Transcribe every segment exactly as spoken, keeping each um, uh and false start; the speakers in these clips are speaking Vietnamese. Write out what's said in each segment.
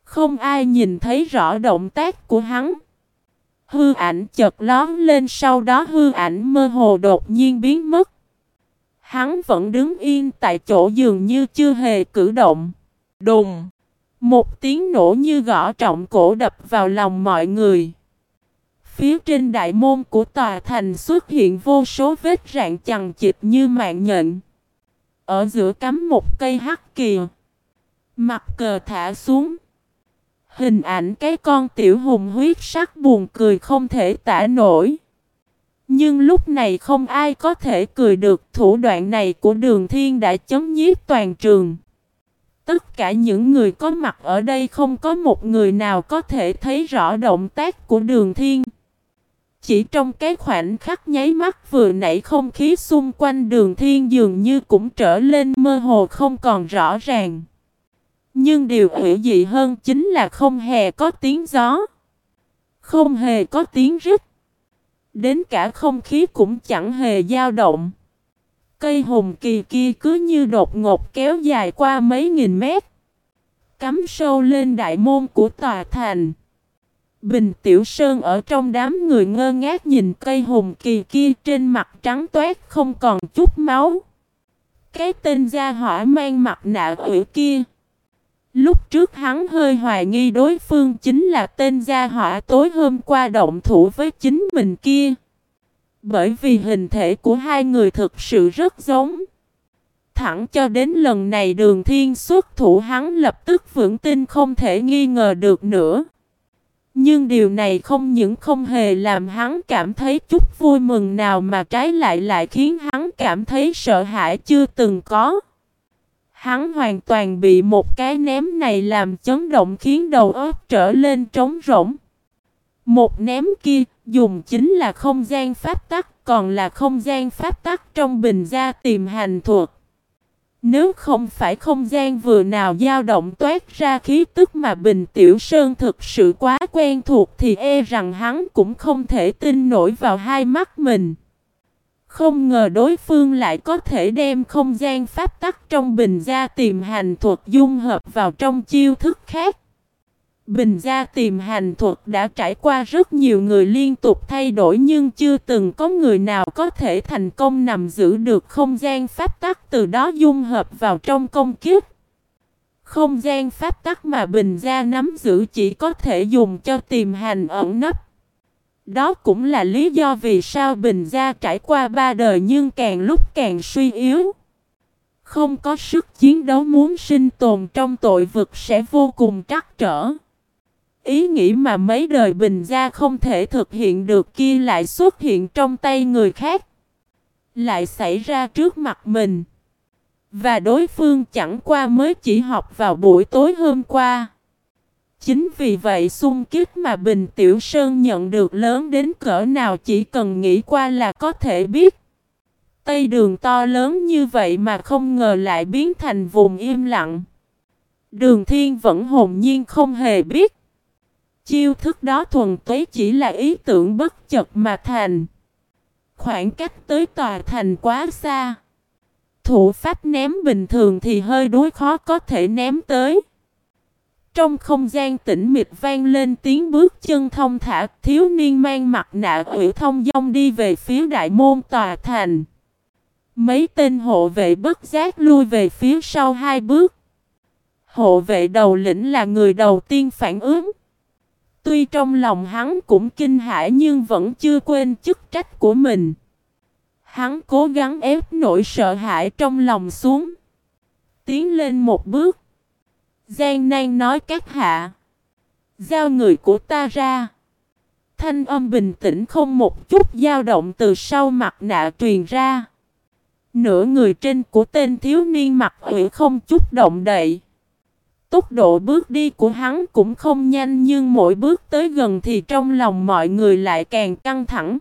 Không ai nhìn thấy rõ động tác của hắn. Hư ảnh chợt lóe lên, sau đó hư ảnh mơ hồ đột nhiên biến mất. Hắn vẫn đứng yên tại chỗ dường như chưa hề cử động. Đùng! Một tiếng nổ như gõ trọng cổ đập vào lòng mọi người. Phía trên đại môn của tòa thành xuất hiện vô số vết rạn chằng chịt như mạng nhện. Ở giữa cắm một cây hắc kìa. Mặt cờ thả xuống. Hình ảnh cái con tiểu hùng huyết sắc buồn cười không thể tả nổi. Nhưng lúc này không ai có thể cười được, thủ đoạn này của Đường Thiên đã chấm nhiếp toàn trường. Tất cả những người có mặt ở đây không có một người nào có thể thấy rõ động tác của Đường Thiên. Chỉ trong cái khoảnh khắc nháy mắt vừa nãy, không khí xung quanh Đường Thiên dường như cũng trở lên mơ hồ không còn rõ ràng. Nhưng điều hữu dị hơn chính là không hề có tiếng gió, không hề có tiếng rít, đến cả không khí cũng chẳng hề dao động. Cây hùng kỳ kia cứ như đột ngột kéo dài qua mấy nghìn mét, cắm sâu lên đại môn của tòa thành. Bình Tiểu Sơn ở trong đám người ngơ ngác nhìn cây hùng kỳ kia, trên mặt trắng toát không còn chút máu. Cái tên gia hỏa mang mặt nạ quỷ kia, lúc trước hắn hơi hoài nghi đối phương chính là tên gia hỏa tối hôm qua động thủ với chính mình kia. Bởi vì hình thể của hai người thực sự rất giống. Thẳng cho đến lần này Đường Thiên xuất thủ, hắn lập tức vững tin không thể nghi ngờ được nữa. Nhưng điều này không những không hề làm hắn cảm thấy chút vui mừng nào, mà trái lại lại khiến hắn cảm thấy sợ hãi chưa từng có. Hắn hoàn toàn bị một cái ném này làm chấn động, khiến đầu óc trở lên trống rỗng. Một ném kia dùng chính là không gian pháp tắc, còn là không gian pháp tắc trong bình gia tìm hành thuật. Nếu không phải không gian vừa nào dao động toát ra khí tức mà Bình Tiểu Sơn thực sự quá quen thuộc, thì e rằng hắn cũng không thể tin nổi vào hai mắt mình. Không ngờ đối phương lại có thể đem không gian pháp tắc trong bình gia tìm hành thuật dung hợp vào trong chiêu thức khác. Bình gia tìm hành thuật đã trải qua rất nhiều người liên tục thay đổi, nhưng chưa từng có người nào có thể thành công nắm giữ được không gian pháp tắc, từ đó dung hợp vào trong công kiếp. Không gian pháp tắc mà Bình gia nắm giữ chỉ có thể dùng cho tìm hành ẩn nấp. Đó cũng là lý do vì sao Bình gia trải qua ba đời nhưng càng lúc càng suy yếu. Không có sức chiến đấu, muốn sinh tồn trong tội vực sẽ vô cùng trắc trở. Ý nghĩ mà mấy đời Bình gia không thể thực hiện được kia lại xuất hiện trong tay người khác, lại xảy ra trước mặt mình. Và đối phương chẳng qua mới chỉ học vào buổi tối hôm qua. Chính vì vậy xung kích mà Bình Tiểu Sơn nhận được lớn đến cỡ nào chỉ cần nghĩ qua là có thể biết. Tây đường to lớn như vậy mà không ngờ lại biến thành vùng im lặng. Đường Thiên vẫn hồn nhiên không hề biết. Chiêu thức đó thuần túy chỉ là ý tưởng bất chợt mà thành. Khoảng cách tới tòa thành quá xa. Thủ pháp ném bình thường thì hơi đối khó có thể ném tới. Trong không gian tĩnh mịch vang lên tiếng bước chân thông thả, thiếu niên mang mặt nạ quỷ thông dong đi về phía đại môn tòa thành. Mấy tên hộ vệ bất giác lui về phía sau hai bước. Hộ vệ đầu lĩnh là người đầu tiên phản ứng. Tuy trong lòng hắn cũng kinh hãi nhưng vẫn chưa quên chức trách của mình. Hắn cố gắng ép nỗi sợ hãi trong lòng xuống, tiến lên một bước, gian nan nói: các hạ, giao người của ta ra. Thanh âm bình tĩnh không một chút dao động từ sau mặt nạ truyền ra. Nửa người trên của tên thiếu niên mặt ủy không chút động đậy. Tốc độ bước đi của hắn cũng không nhanh, nhưng mỗi bước tới gần thì trong lòng mọi người lại càng căng thẳng.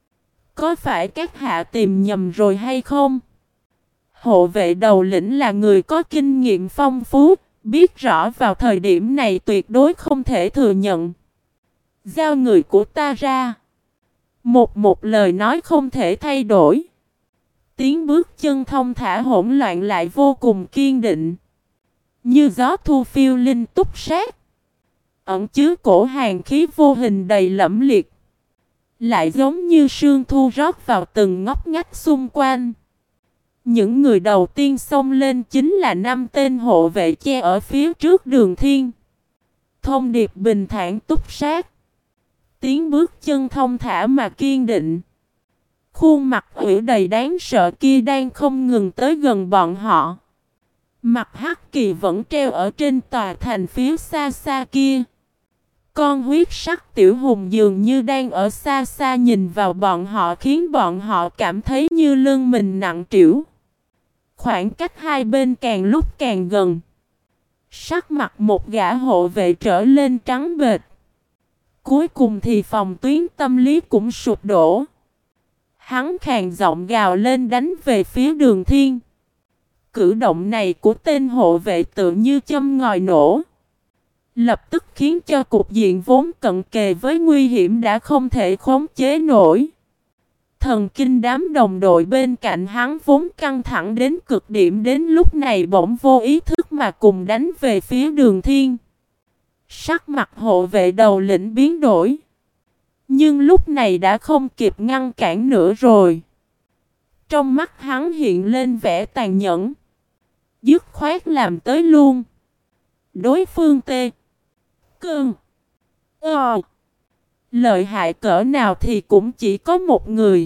Có phải các hạ tìm nhầm rồi hay không? Hộ vệ đầu lĩnh là người có kinh nghiệm phong phú, biết rõ vào thời điểm này tuyệt đối không thể thừa nhận. Giao người của ta ra. Một một lời nói không thể thay đổi. Tiếng bước chân thông thả hỗn loạn lại vô cùng kiên định. Như gió thu phiêu linh túc sát. ẩn chứa cổ hàn khí vô hình đầy lẫm liệt, lại giống như sương thu rót vào từng ngóc ngách xung quanh. Những người đầu tiên xông lên chính là năm tên hộ vệ che ở phía trước Đường Thiên. Thông điệp bình thản túc sát, tiếng bước chân thông thả mà kiên định. Khuôn mặt ủy đầy đáng sợ kia đang không ngừng tới gần bọn họ. Mặt Hắc Kỳ vẫn treo ở trên tòa thành phía xa xa kia. Con huyết sắc tiểu hùng dường như đang ở xa xa nhìn vào bọn họ, khiến bọn họ cảm thấy như lưng mình nặng trĩu. Khoảng cách hai bên càng lúc càng gần. Sắc mặt một gã hộ vệ trở lên trắng bệch. Cuối cùng thì phòng tuyến tâm lý cũng sụp đổ. Hắn khàn giọng gào lên đánh về phía Đường Thiên. Cử động này của tên hộ vệ tự như châm ngòi nổ, lập tức khiến cho cục diện vốn cận kề với nguy hiểm đã không thể khống chế nổi. Thần kinh đám đồng đội bên cạnh hắn vốn căng thẳng đến cực điểm, đến lúc này bỗng vô ý thức mà cùng đánh về phía Đường Thiên. Sắc mặt hộ vệ đầu lĩnh biến đổi, nhưng lúc này đã không kịp ngăn cản nữa rồi. Trong mắt hắn hiện lên vẻ tàn nhẫn, dứt khoát làm tới luôn. Đối phương tê Cơn Ờ lợi hại cỡ nào thì cũng chỉ có một người.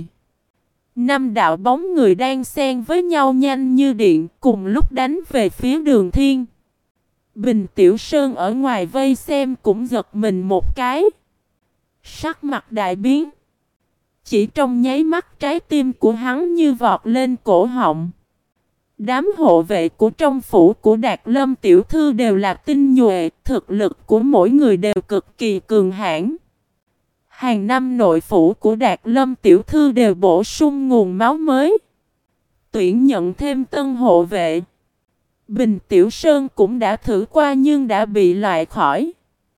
Năm đạo bóng người đang xen với nhau nhanh như điện, cùng lúc đánh về phía Đường Thiên. Bình Tiểu Sơn ở ngoài vây xem cũng giật mình một cái, sắc mặt đại biến. Chỉ trong nháy mắt trái tim của hắn như vọt lên cổ họng. Đám hộ vệ của trong phủ của Đạt Lâm tiểu thư đều là tinh nhuệ, thực lực của mỗi người đều cực kỳ cường hãn. Hàng năm nội phủ của Đạt Lâm tiểu thư đều bổ sung nguồn máu mới, tuyển nhận thêm tân hộ vệ. Bình Tiểu Sơn cũng đã thử qua nhưng đã bị loại khỏi.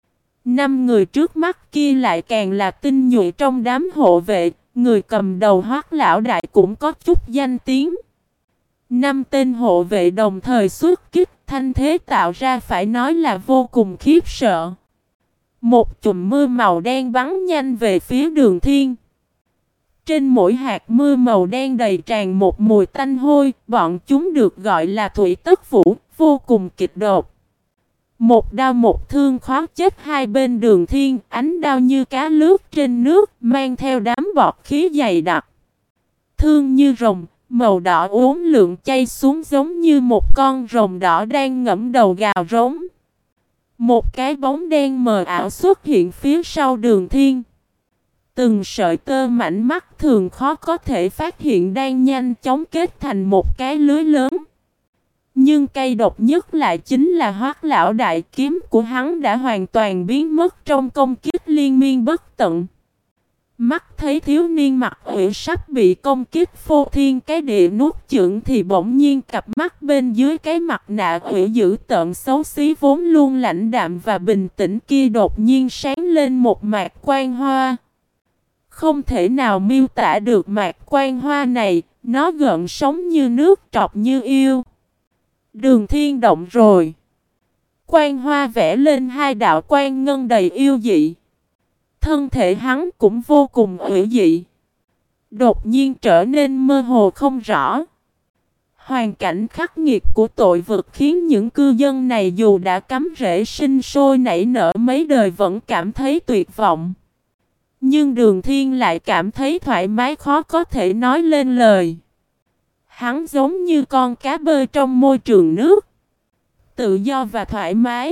Năm người trước mắt kia lại càng là tinh nhuệ trong đám hộ vệ, người cầm đầu Hoắc lão đại cũng có chút danh tiếng. Năm tên hộ vệ đồng thời xuất kích, thanh thế tạo ra phải nói là vô cùng khiếp sợ. Một chùm mưa màu đen bắn nhanh về phía Đường Thiên. Trên mỗi hạt mưa màu đen đầy tràn một mùi tanh hôi, bọn chúng được gọi là thủy tất vũ, vô cùng kịch độc. Một đao một thương khóa chết hai bên Đường Thiên, ánh đao như cá lướt trên nước, mang theo đám bọt khí dày đặc. Thương như rồng, màu đỏ uốn lượn chay xuống giống như một con rồng đỏ đang ngẫm đầu gào rống. Một cái bóng đen mờ ảo xuất hiện phía sau Đường Thiên. Từng sợi tơ mảnh mắt thường khó có thể phát hiện đang nhanh chóng kết thành một cái lưới lớn. Nhưng cay độc nhất lại chính là Hoắc lão đại, kiếm của hắn đã hoàn toàn biến mất trong công kích liên miên bất tận. Mắt thấy thiếu niên mặt ủy sắp bị công kích phô thiên cái địa nuốt chửng thì bỗng nhiên cặp mắt bên dưới cái mặt nạ ủy dữ tợn xấu xí vốn luôn lãnh đạm và bình tĩnh kia đột nhiên sáng lên một mạt quang hoa. Không thể nào miêu tả được mạt quang hoa này, nó gợn sóng như nước, trọc như yêu. Đường Thiên động rồi. Quang hoa vẽ lên hai đạo quang ngân đầy yêu dị. Thân thể hắn cũng vô cùng ủy dị, đột nhiên trở nên mơ hồ không rõ. Hoàn cảnh khắc nghiệt của tội vực khiến những cư dân này dù đã cắm rễ sinh sôi nảy nở mấy đời vẫn cảm thấy tuyệt vọng. Nhưng Đường Thiên lại cảm thấy thoải mái khó có thể nói lên lời. Hắn giống như con cá bơi trong môi trường nước, tự do và thoải mái.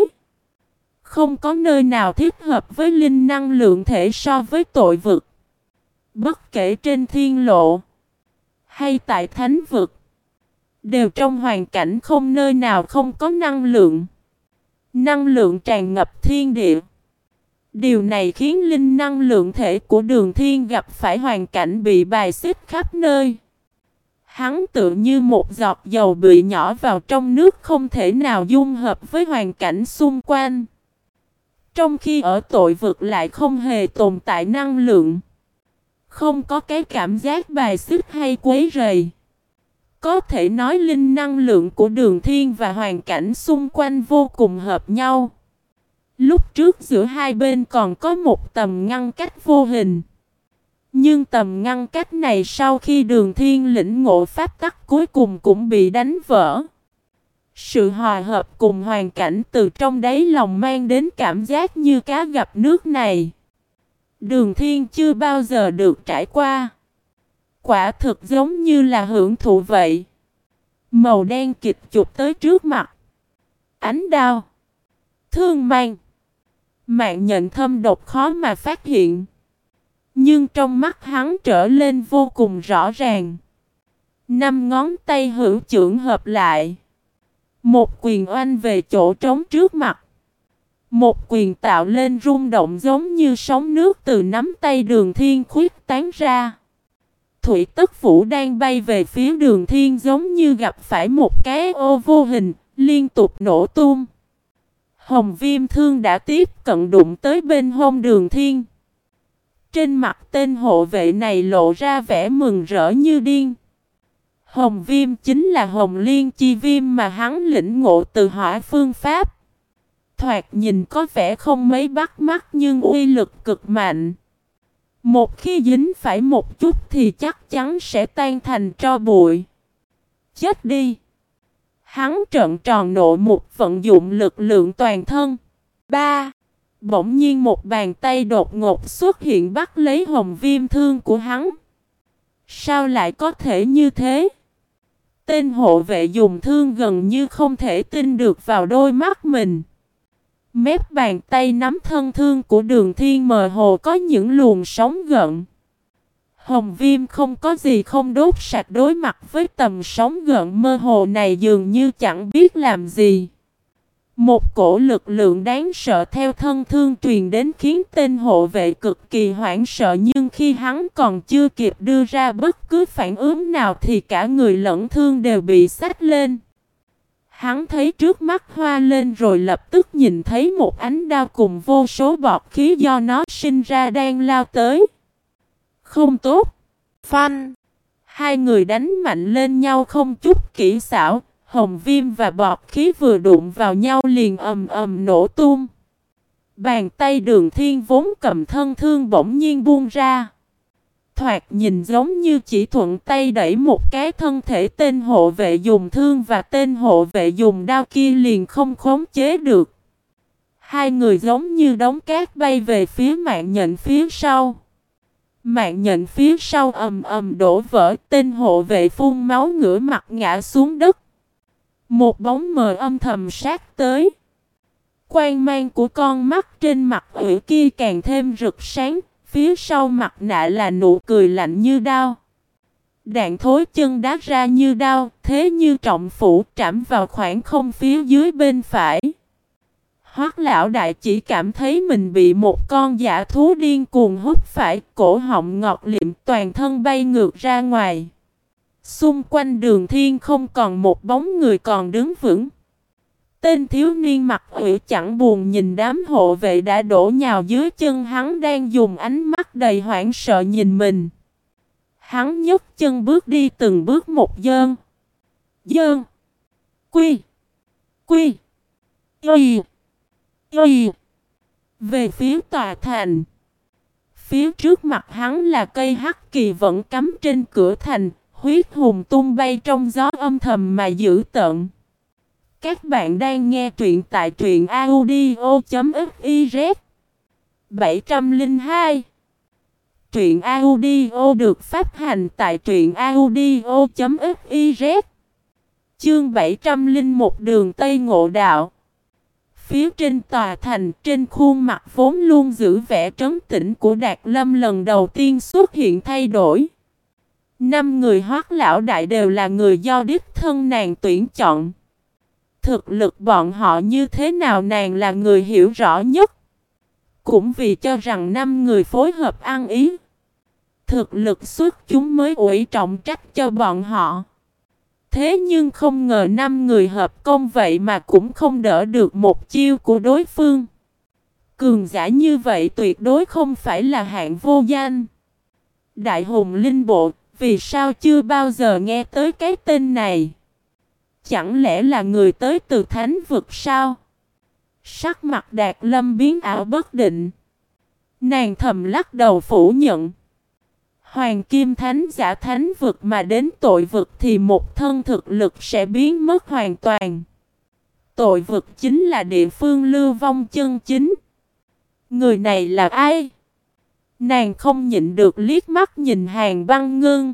Không có nơi nào thích hợp với linh năng lượng thể so với tội vực. Bất kể trên thiên lộ hay tại thánh vực, đều trong hoàn cảnh không nơi nào không có năng lượng. Năng lượng tràn ngập thiên địa. Điều này khiến linh năng lượng thể của Đường Thiên gặp phải hoàn cảnh bị bài xích khắp nơi. Hắn tự như một giọt dầu bị nhỏ vào trong nước, không thể nào dung hợp với hoàn cảnh xung quanh. Trong khi ở tội vực lại không hề tồn tại năng lượng, không có cái cảm giác bài xích hay quấy rầy. Có thể nói linh năng lượng của Đường Thiên và hoàn cảnh xung quanh vô cùng hợp nhau. Lúc trước giữa hai bên còn có một tầm ngăn cách vô hình. Nhưng tầm ngăn cách này sau khi Đường Thiên lĩnh ngộ pháp tắc cuối cùng cũng bị đánh vỡ. Sự hòa hợp cùng hoàn cảnh từ trong đáy lòng mang đến cảm giác như cá gặp nước này. Đường Thiên chưa bao giờ được trải qua. Quả thực giống như là hưởng thụ vậy. Màu đen kịch chụp tới trước mặt. Ánh đao. Thương mang. Mạng nhện thâm độc khó mà phát hiện. Nhưng trong mắt hắn trở lên vô cùng rõ ràng. Năm ngón tay hữu chưởng hợp lại. Một quyền oanh về chỗ trống trước mặt. Một quyền tạo lên rung động giống như sóng nước từ nắm tay Đường Thiên khuyết tán ra. Thủy Tất Vũ đang bay về phía Đường Thiên giống như gặp phải một cái ô vô hình, liên tục nổ tung. Hồng Viêm thương đã tiếp cận đụng tới bên hông Đường Thiên. Trên mặt tên hộ vệ này lộ ra vẻ mừng rỡ như điên. Hồng Viêm chính là Hồng Liên chi viêm mà hắn lĩnh ngộ từ Hỏa phương pháp. Thoạt nhìn có vẻ không mấy bắt mắt nhưng uy lực cực mạnh. Một khi dính phải một chút thì chắc chắn sẽ tan thành tro bụi. Chết đi! Hắn trợn tròn nộ một vận dụng lực lượng toàn thân. Ba! Bỗng nhiên một bàn tay đột ngột xuất hiện bắt lấy Hồng Viêm thương của hắn. Sao lại có thể như thế? Tên hộ vệ dùng thương gần như không thể tin được vào đôi mắt mình. Mép bàn tay nắm thân thương của Đường Thiên mờ hồ có những luồng sóng gợn. Hồng Viêm không có gì không đốt sạch, đối mặt với tầm sóng gợn mơ hồ này dường như chẳng biết làm gì. Một cổ lực lượng đáng sợ theo thân thương truyền đến khiến tên hộ vệ cực kỳ hoảng sợ, nhưng khi hắn còn chưa kịp đưa ra bất cứ phản ứng nào thì cả người lẫn thương đều bị xách lên. Hắn thấy trước mắt hoa lên rồi lập tức nhìn thấy một ánh đao cùng vô số bọt khí do nó sinh ra đang lao tới. Không tốt! Phanh! Hai người đánh mạnh lên nhau không chút kỹ xảo. Hồng Viêm và bọt khí vừa đụng vào nhau liền ầm ầm nổ tung. Bàn tay Đường Thiên vốn cầm thân thương bỗng nhiên buông ra. Thoạt nhìn giống như chỉ thuận tay đẩy một cái, thân thể tên hộ vệ dùng thương và tên hộ vệ dùng đao kia liền không khống chế được. Hai người giống như đống cát bay về phía mạng nhện phía sau. Mạng nhện phía sau ầm ầm đổ vỡ, tên hộ vệ phun máu ngửa mặt ngã xuống đất. Một bóng mờ âm thầm sát tới. Quang mang của con mắt trên mặt ủy kia càng thêm rực sáng. Phía sau mặt nạ là nụ cười lạnh như đao. Đạn thối chân đá ra như đao, thế như trọng phủ trảm vào khoảng không phía dưới bên phải. Hoắc lão đại chỉ cảm thấy mình bị một con dã thú điên cuồng hút phải, cổ họng ngọt liệm, toàn thân bay ngược ra ngoài. Xung quanh Đường Thiên không còn một bóng người còn đứng vững. Tên thiếu niên mặt ủy chẳng buồn nhìn đám hộ vệ đã đổ nhào dưới chân hắn đang dùng ánh mắt đầy hoảng sợ nhìn mình. Hắn nhấc chân bước đi từng bước một, dơn. Dơn. Quy. Quy. Y. Y. Về phía tòa thành. Phía trước mặt hắn là cây hắc kỳ vẫn cắm trên cửa thành, huyết hùng tung bay trong gió âm thầm mà dữ tợn. Các bạn đang nghe truyện tại truyện audio chấm fiz. bảy trăm lẻ hai. Truyện audio được phát hành tại truyện audio chấm fiz. Chương bảy trăm lẻ một Đường Tây Ngộ Đạo. Phía trên tòa thành, trên khuôn mặt vốn luôn giữ vẻ trấn tĩnh của Đạt Lâm lần đầu tiên xuất hiện thay đổi. Năm người Hoắc lão đại đều là người do đích thân nàng tuyển chọn. Thực lực bọn họ như thế nào nàng là người hiểu rõ nhất. Cũng vì cho rằng năm người phối hợp ăn ý, thực lực xuất chúng mới ủy trọng trách cho bọn họ. Thế nhưng không ngờ năm người hợp công vậy mà cũng không đỡ được một chiêu của đối phương. Cường giả như vậy tuyệt đối không phải là hạng vô danh. Đại hùng linh bộ, vì sao chưa bao giờ nghe tới cái tên này? Chẳng lẽ là người tới từ thánh vực sao? Sắc mặt Đạt Lâm biến ảo bất định. Nàng thầm lắc đầu phủ nhận. Hoàng Kim Thánh giả thánh vực mà đến tội vực thì một thân thực lực sẽ biến mất hoàn toàn. Tội vực chính là địa phương lưu vong chân chính. Người này là ai? Nàng không nhịn được liếc mắt nhìn Hàn Băng Ngưng.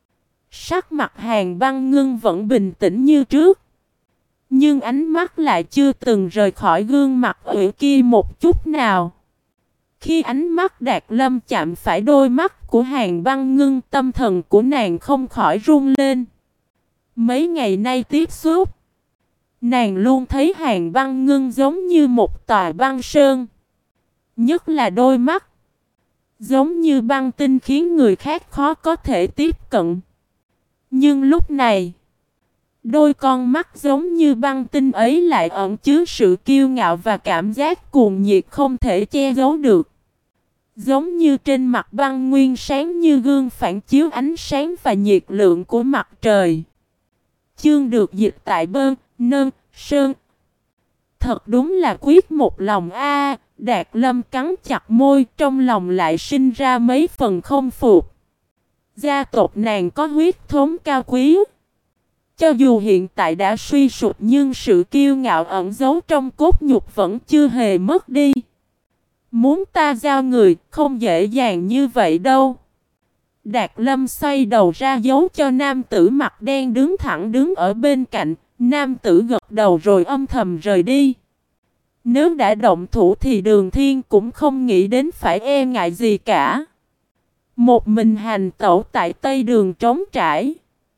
Sắc mặt Hàn Băng Ngưng vẫn bình tĩnh như trước. Nhưng ánh mắt lại chưa từng rời khỏi gương mặt ủy kia một chút nào. Khi ánh mắt Đạt Lâm chạm phải đôi mắt của Hàn Băng Ngưng, tâm thần của nàng không khỏi run lên. Mấy ngày nay tiếp xúc, nàng luôn thấy Hàn Băng Ngưng giống như một tòa băng sơn. Nhất là đôi mắt, giống như băng tinh khiến người khác khó có thể tiếp cận. Nhưng lúc này, đôi con mắt giống như băng tinh ấy lại ẩn chứa sự kiêu ngạo và cảm giác cuồng nhiệt không thể che giấu được. Giống như trên mặt băng nguyên sáng như gương phản chiếu ánh sáng và nhiệt lượng của mặt trời. Chương được dịch tại Bơn, Nơn, Sơn. Thật đúng là quyết một lòng a. Đạt Lâm cắn chặt môi, trong lòng lại sinh ra mấy phần không phục. Gia tộc nàng có huyết thống cao quý. Cho dù hiện tại đã suy sụp nhưng sự kiêu ngạo ẩn giấu trong cốt nhục vẫn chưa hề mất đi. Muốn ta giao người không dễ dàng như vậy đâu. Đạt Lâm xoay đầu ra dấu cho nam tử mặt đen đứng thẳng đứng ở bên cạnh. Nam tử gật đầu rồi âm thầm rời đi. Nếu đã động thủ thì Đường Thiên cũng không nghĩ đến phải e ngại gì cả. Một mình hành tẩu tại Tây Đường trống trải.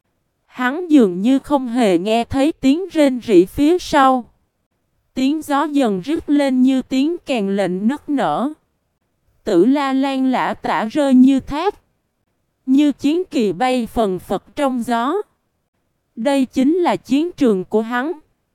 Hắn dường như không hề nghe thấy tiếng rên rỉ phía sau. Tiếng gió dần rít lên như tiếng kèn lệnh nức nở. Tử la lan lã tả rơi như thác. Như chiến kỳ bay phần phật trong gió. Đây chính là chiến trường của hắn.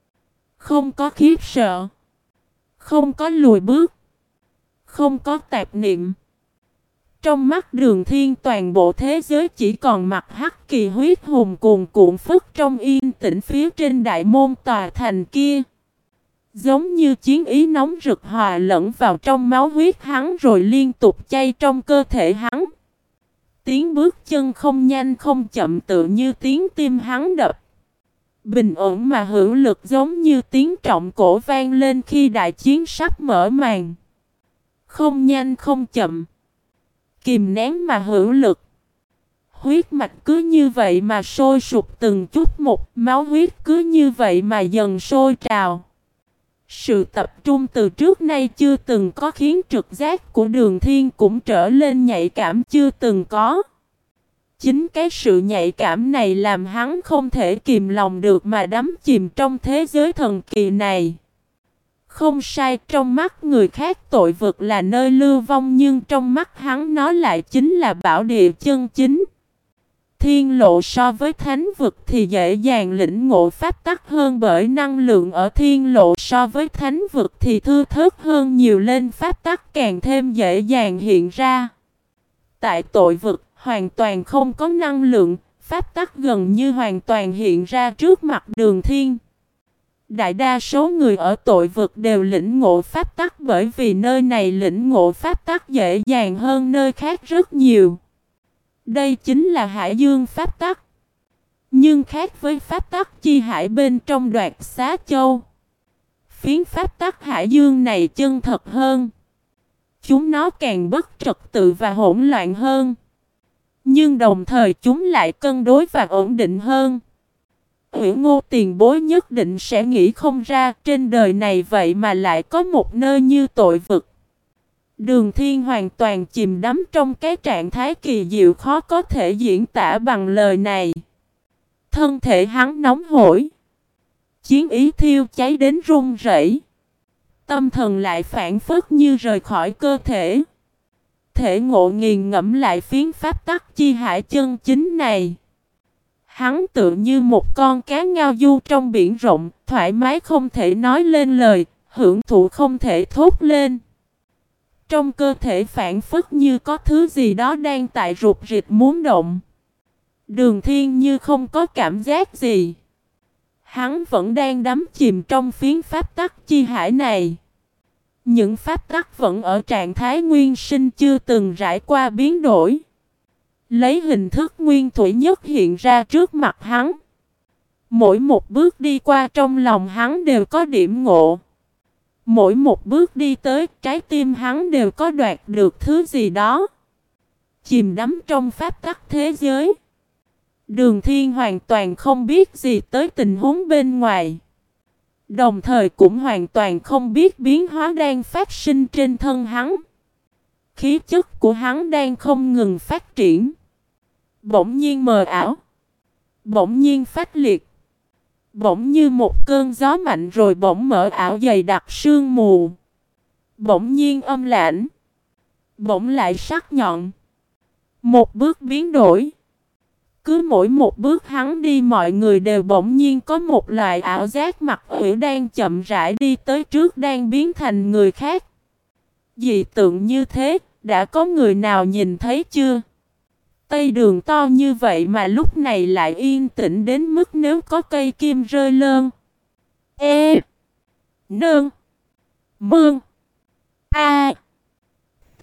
Không có khiếp sợ. Không có lùi bước. Không có tạp niệm. Trong mắt Đường Thiên toàn bộ thế giới chỉ còn mặt hắc kỳ huyết hùng cuồn cuộn phức trong yên tĩnh phía trên đại môn tòa thành kia. Giống như chiến ý nóng rực hòa lẫn vào trong máu huyết hắn rồi liên tục chay trong cơ thể hắn. Tiếng bước chân không nhanh không chậm tựa như tiếng tim hắn đập. Bình ổn mà hữu lực giống như tiếng trọng cổ vang lên khi đại chiến sắp mở màn. Không nhanh không chậm. Kìm nén mà hữu lực. Huyết mạch cứ như vậy mà sôi sục từng chút một. Máu huyết cứ như vậy mà dần sôi trào. Sự tập trung từ trước nay chưa từng có khiến trực giác của Đường Thiên cũng trở lên nhạy cảm chưa từng có. Chính cái sự nhạy cảm này làm hắn không thể kìm lòng được mà đắm chìm trong thế giới thần kỳ này. Không sai, trong mắt người khác tội vực là nơi lưu vong nhưng trong mắt hắn nó lại chính là bảo địa chân chính. Thiên lộ so với thánh vực thì dễ dàng lĩnh ngộ pháp tắc hơn bởi năng lượng ở thiên lộ so với thánh vực thì thưa thớt hơn nhiều lên pháp tắc càng thêm dễ dàng hiện ra. Tại tội vực hoàn toàn không có năng lượng, pháp tắc gần như hoàn toàn hiện ra trước mặt Đường Thiên. Đại đa số người ở tội vực đều lĩnh ngộ pháp tắc bởi vì nơi này lĩnh ngộ pháp tắc dễ dàng hơn nơi khác rất nhiều. Đây chính là Hải Dương pháp tắc. Nhưng khác với pháp tắc chi hải bên trong Đoạt Xá Châu, phiến pháp tắc Hải Dương này chân thật hơn. Chúng nó càng bất trật tự và hỗn loạn hơn. Nhưng đồng thời chúng lại cân đối và ổn định hơn. Uyển Ngô tiền bối nhất định sẽ nghĩ không ra trên đời này vậy mà lại có một nơi như tội vực. Đường Thiên hoàn toàn chìm đắm trong cái trạng thái kỳ diệu khó có thể diễn tả bằng lời này. Thân thể hắn nóng hổi. Chiến ý thiêu cháy đến run rẩy. Tâm thần lại phản phất như rời khỏi cơ thể. Thể ngộ nghiền ngẫm lại phiến pháp tắc chi hải chân chính này. Hắn tự như một con cá ngao du trong biển rộng, thoải mái không thể nói lên lời, hưởng thụ không thể thốt lên. Trong cơ thể phản phất như có thứ gì đó đang tại rụt rịch muốn động. Đường Thiên như không có cảm giác gì. Hắn vẫn đang đắm chìm trong phiến pháp tắc chi hải này. Những pháp tắc vẫn ở trạng thái nguyên sinh chưa từng trải qua biến đổi. Lấy hình thức nguyên thủy nhất hiện ra trước mặt hắn. Mỗi một bước đi qua trong lòng hắn đều có điểm ngộ. Mỗi một bước đi tới, trái tim hắn đều có đoạt được thứ gì đó. Chìm đắm trong pháp tắc thế giới. Đường Thiên hoàn toàn không biết gì tới tình huống bên ngoài. Đồng thời cũng hoàn toàn không biết biến hóa đang phát sinh trên thân hắn. Khí chất của hắn đang không ngừng phát triển. Bỗng nhiên mờ ảo. Bỗng nhiên phách liệt. Bỗng như một cơn gió mạnh rồi bỗng mở ảo dày đặc sương mù. Bỗng nhiên âm lãnh. Bỗng lại sắc nhọn. Một bước biến đổi. Cứ mỗi một bước hắn đi mọi người đều bỗng nhiên có một loại ảo giác mặt ủy đang chậm rãi đi tới trước đang biến thành người khác. Dị tượng như thế, đã có người nào nhìn thấy chưa? Tây đường to như vậy mà lúc này lại yên tĩnh đến mức nếu có cây kim rơi lơn. E. Nương. Mương. A. T.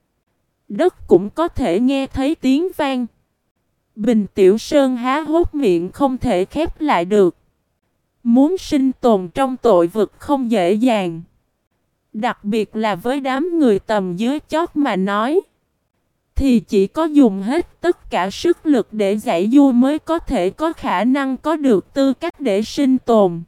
Đất cũng có thể nghe thấy tiếng vang. Bình Tiểu Sơn há hốt miệng không thể khép lại được. Muốn sinh tồn trong tội vực không dễ dàng. Đặc biệt là với đám người tầm dưới chót mà nói. Thì chỉ có dùng hết tất cả sức lực để giải du mới có thể có khả năng có được tư cách để sinh tồn.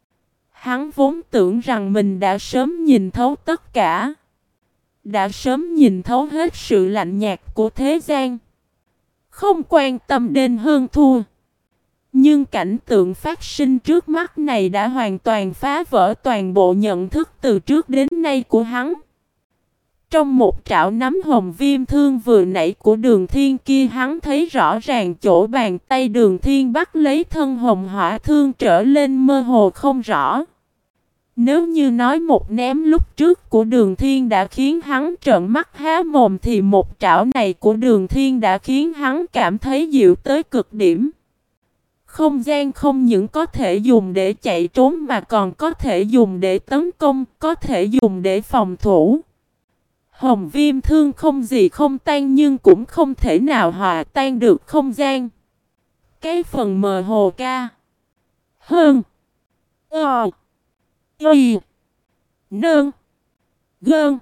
Hắn vốn tưởng rằng mình đã sớm nhìn thấu tất cả. Đã sớm nhìn thấu hết sự lạnh nhạt của thế gian. Không quan tâm đến hơn thua. Nhưng cảnh tượng phát sinh trước mắt này đã hoàn toàn phá vỡ toàn bộ nhận thức từ trước đến nay của hắn. Trong một trảo nắm hồng viêm thương vừa nãy của Đường Thiên kia hắn thấy rõ ràng chỗ bàn tay Đường Thiên bắt lấy thân hồng hỏa thương trở lên mơ hồ không rõ. Nếu như nói một ném lúc trước của Đường Thiên đã khiến hắn trợn mắt há mồm thì một trảo này của Đường Thiên đã khiến hắn cảm thấy dịu tới cực điểm. Không gian không những có thể dùng để chạy trốn mà còn có thể dùng để tấn công, có thể dùng để phòng thủ. Hồng viêm thương không gì không tan nhưng cũng không thể nào hòa tan được không gian. Cái phần mờ hồ ca. Hơn. Ờ. Y. Nương. Gơn.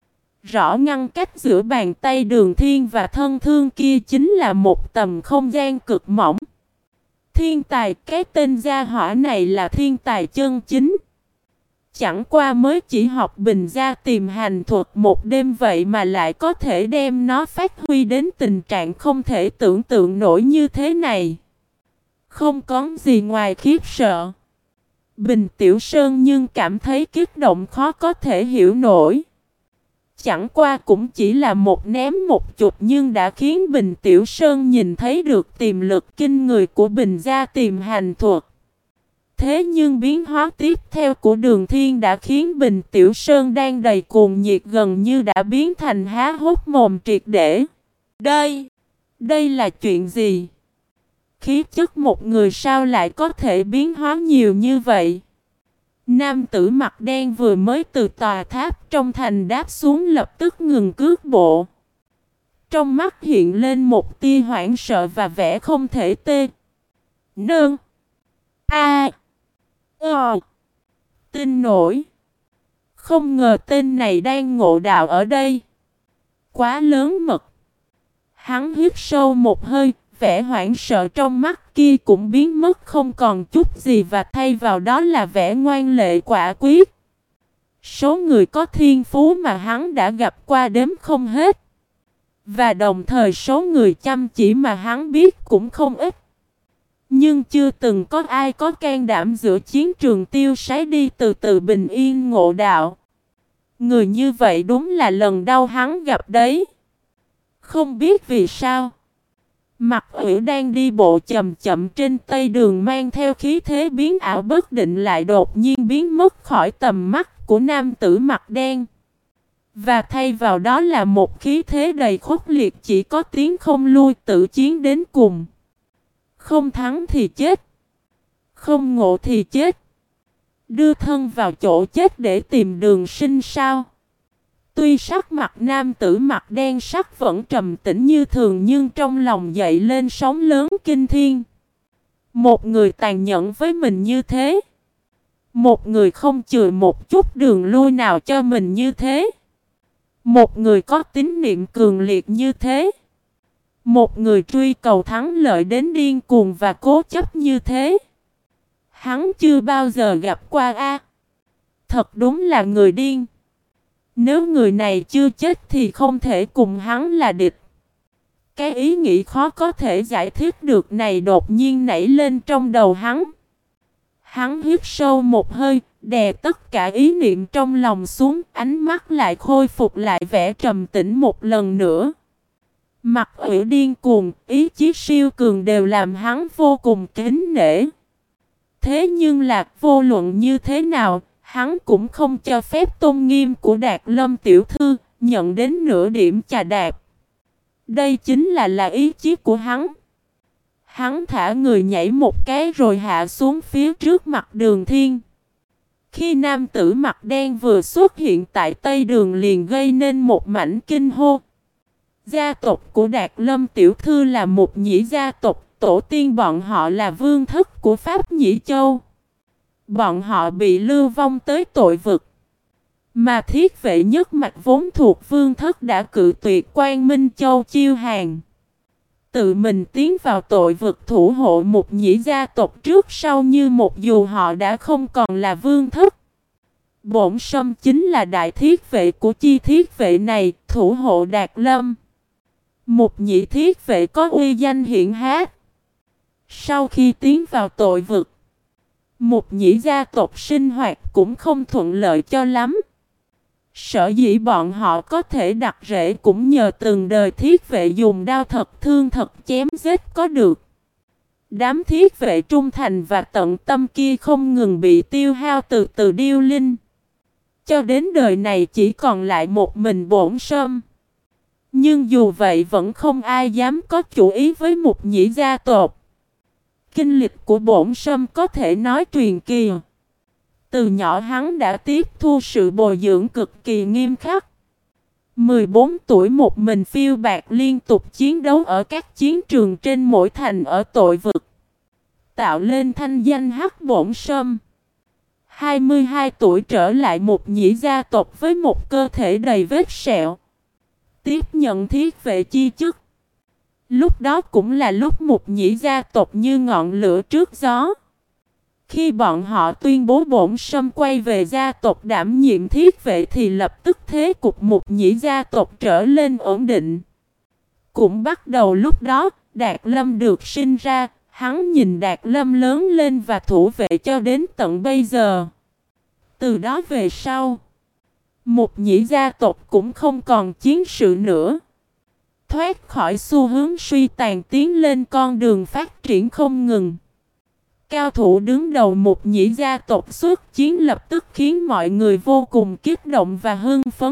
Rõ ngăn cách giữa bàn tay Đường Thiên và thân thương kia chính là một tầm không gian cực mỏng. Thiên tài, cái tên gia hỏa này là thiên tài chân chính. Chẳng qua mới chỉ học bình gia tìm hành thuật một đêm vậy mà lại có thể đem nó phát huy đến tình trạng không thể tưởng tượng nổi như thế này. Không có gì ngoài khiếp sợ. Bình Tiểu Sơn nhưng cảm thấy kích động khó có thể hiểu nổi. Chẳng qua cũng chỉ là một ném một chục nhưng đã khiến Bình Tiểu Sơn nhìn thấy được tiềm lực kinh người của Bình gia tìm hành thuật. Thế nhưng biến hóa tiếp theo của Đường Thiên đã khiến Bình Tiểu Sơn đang đầy cuồng nhiệt gần như đã biến thành há hốc mồm triệt để. Đây, đây là chuyện gì? Khí chất một người sao lại có thể biến hóa nhiều như vậy? Nam tử mặt đen vừa mới từ tòa tháp trong thành đáp xuống lập tức ngừng cước bộ. Trong mắt hiện lên một tia hoảng sợ và vẻ không thể tê. Nương. A. Ờ. Tin nổi. Không ngờ tên này đang ngộ đạo ở đây. Quá lớn mật. Hắn hít sâu một hơi. Vẻ hoảng sợ trong mắt kia cũng biến mất không còn chút gì và thay vào đó là vẻ ngoan lệ quả quyết. Số người có thiên phú mà hắn đã gặp qua đếm không hết. Và đồng thời số người chăm chỉ mà hắn biết cũng không ít. Nhưng chưa từng có ai có can đảm giữa chiến trường tiêu sái đi từ từ bình yên ngộ đạo. Người như vậy đúng là lần đầu hắn gặp đấy. Không biết vì sao. Mặt Ủy đang đi bộ chậm chậm trên tây đường mang theo khí thế biến ảo bất định lại đột nhiên biến mất khỏi tầm mắt của nam tử mặt đen. Và thay vào đó là một khí thế đầy khốc liệt chỉ có tiếng không lui tự chiến đến cùng. Không thắng thì chết. Không ngộ thì chết. Đưa thân vào chỗ chết để tìm đường sinh sao? Tuy sắc mặt nam tử mặt đen sắc vẫn trầm tĩnh như thường, nhưng trong lòng dậy lên sóng lớn kinh thiên. Một người tàn nhẫn với mình như thế, một người không chừa một chút đường lui nào cho mình như thế, một người có tín niệm cường liệt như thế, một người truy cầu thắng lợi đến điên cuồng và cố chấp như thế, hắn chưa bao giờ gặp qua a. Thật đúng là người điên. Nếu người này chưa chết thì không thể cùng hắn là địch. Cái ý nghĩ khó có thể giải thích được này đột nhiên nảy lên trong đầu hắn. Hắn hít sâu một hơi, đè tất cả ý niệm trong lòng xuống, ánh mắt lại khôi phục lại vẻ trầm tĩnh một lần nữa. Mặt ủy điên cuồng, ý chí siêu cường đều làm hắn vô cùng kính nể. Thế nhưng là vô luận như thế nào, hắn cũng không cho phép tôn nghiêm của Đạt Lâm tiểu thư nhận đến nửa điểm chà đạp. Đây chính là là ý chí của hắn. Hắn thả người nhảy một cái rồi hạ xuống phía trước mặt Đường Thiên. Khi nam tử mặt đen vừa xuất hiện tại Tây Đường liền gây nên một mảnh kinh hô. Gia tộc của Đạt Lâm tiểu thư là một nhĩ gia tộc, tổ tiên bọn họ là vương thất của Pháp Nhĩ Châu. Bọn họ bị lưu vong tới tội vực. Mà thiết vệ nhất mạch vốn thuộc vương thất đã cự tuyệt Quan Minh Châu chiêu hàng, tự mình tiến vào tội vực thủ hộ một nhĩ gia tộc trước sau như một, dù họ đã không còn là vương thất. Bổn Sâm chính là đại thiết vệ của chi thiết vệ này, thủ hộ Đạt Lâm. Một nhĩ thiết vệ có uy danh hiển hách. Sau khi tiến vào tội vực, một nhĩ gia tộc sinh hoạt cũng không thuận lợi cho lắm. Sở dĩ bọn họ có thể đặt rễ cũng nhờ từng đời thiết vệ dùng đao thật thương thật chém giết có được. Đám thiết vệ trung thành và tận tâm kia không ngừng bị tiêu hao từ từ điêu linh. Cho đến đời này chỉ còn lại một mình Bổn Sâm. Nhưng dù vậy vẫn không ai dám có chủ ý với một nhĩ gia tộc. Kinh lịch của Bổn Sâm có thể nói truyền kỳ. Từ nhỏ hắn đã tiếp thu sự bồi dưỡng cực kỳ nghiêm khắc. mười bốn tuổi một mình phiêu bạt liên tục chiến đấu ở các chiến trường trên mỗi thành ở tội vực, tạo lên thanh danh Hắc Bổn Sâm. hai mươi hai tuổi trở lại một nhĩ gia tộc với một cơ thể đầy vết sẹo, tiếp nhận thiết vệ chi chức. Lúc đó cũng là lúc một nhĩ gia tộc như ngọn lửa trước gió. Khi bọn họ tuyên bố Bổn Sâm quay về gia tộc đảm nhiệm thiết vệ thì lập tức thế cục một nhĩ gia tộc trở lên ổn định. Cũng bắt đầu lúc đó, Đạt Lâm được sinh ra, hắn nhìn Đạt Lâm lớn lên và thủ vệ cho đến tận bây giờ. Từ đó về sau, một nhĩ gia tộc cũng không còn chiến sự nữa. Thoát khỏi xu hướng suy tàn tiến lên con đường phát triển không ngừng. Cao thủ đứng đầu một nhĩ gia tộc xuất chiến lập tức khiến mọi người vô cùng kích động và hưng phấn.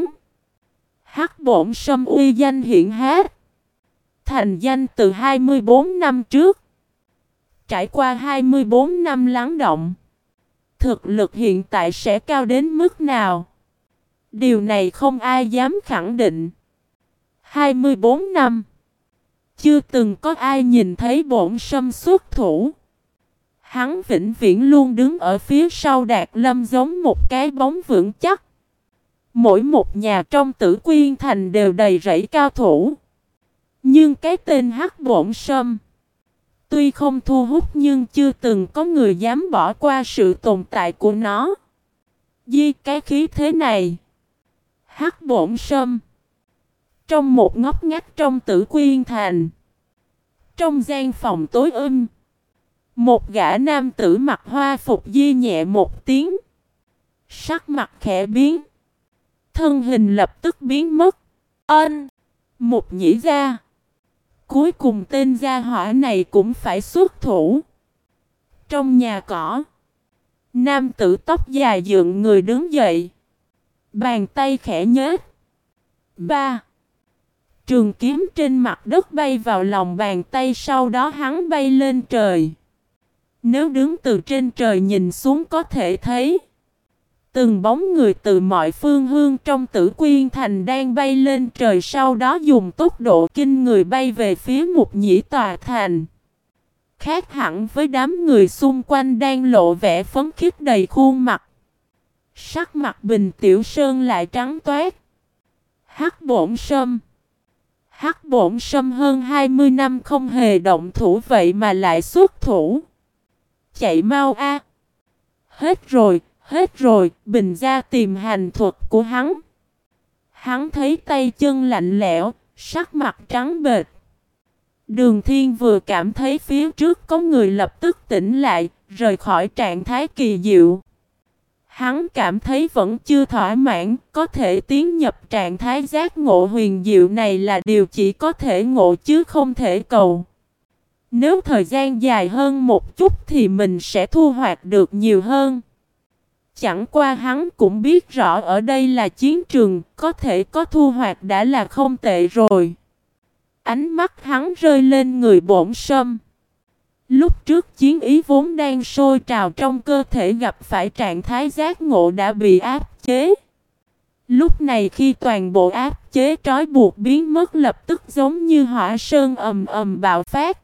Hắc Bổn Sâm uy danh hiển hách, thành danh từ hai mươi bốn năm trước. Trải qua hai mươi bốn năm lắng động, thực lực hiện tại sẽ cao đến mức nào? Điều này không ai dám khẳng định. hai mươi bốn năm, chưa từng có ai nhìn thấy Bổn Sâm xuất thủ. Hắn vĩnh viễn luôn đứng ở phía sau Đạt Lâm giống một cái bóng vững chắc. Mỗi một nhà trong Tử Quyên Thành đều đầy rẫy cao thủ. Nhưng cái tên Hắc Bổn Sâm, tuy không thu hút nhưng chưa từng có người dám bỏ qua sự tồn tại của nó. Di cái khí thế này, Hắc Bổn Sâm. Trong một ngóc ngách trong Tử Quyên Thành, trong gian phòng tối um, một gã nam tử mặc hoa phục di nhẹ một tiếng, sắc mặt khẽ biến, thân hình lập tức biến mất. Ân, một nhĩ gia. Cuối cùng tên gia hỏa này cũng phải xuất thủ. Trong nhà cỏ, nam tử tóc dài dựng người đứng dậy, bàn tay khẽ nhếch. Ba. Trường kiếm trên mặt đất bay vào lòng bàn tay, sau đó hắn bay lên trời. Nếu đứng từ trên trời nhìn xuống có thể thấy Từng bóng người từ mọi phương hướng trong Tử Quyên Thành đang bay lên trời, sau đó dùng tốc độ kinh người bay về phía Mục Nhĩ tòa thành. Khác hẳn với đám người xung quanh đang lộ vẻ phấn khích đầy khuôn mặt. Sắc mặt Bình Tiểu Sơn lại trắng toát. Hắc Bổn Sâm. Hắc Bổn Sâm hơn hai mươi năm không hề động thủ vậy mà lại xuất thủ. Chạy mau a! Hết rồi, hết rồi, Bình gia tìm hành thuật của hắn. Hắn thấy tay chân lạnh lẽo, sắc mặt trắng bệch. Đường Thiên vừa cảm thấy phía trước có người, lập tức tỉnh lại, rời khỏi trạng thái kỳ diệu. Hắn cảm thấy vẫn chưa thỏa mãn, có thể tiến nhập trạng thái giác ngộ huyền diệu này là điều chỉ có thể ngộ chứ không thể cầu. Nếu thời gian dài hơn một chút thì mình sẽ thu hoạch được nhiều hơn. Chẳng qua hắn cũng biết rõ ở đây là chiến trường, có thể có thu hoạch đã là không tệ rồi. Ánh mắt hắn rơi lên người Bổn Sâm. Lúc trước chiến ý vốn đang sôi trào trong cơ thể gặp phải trạng thái giác ngộ đã bị áp chế. Lúc này khi toàn bộ áp chế trói buộc biến mất, lập tức giống như hỏa sơn ầm ầm bạo phát.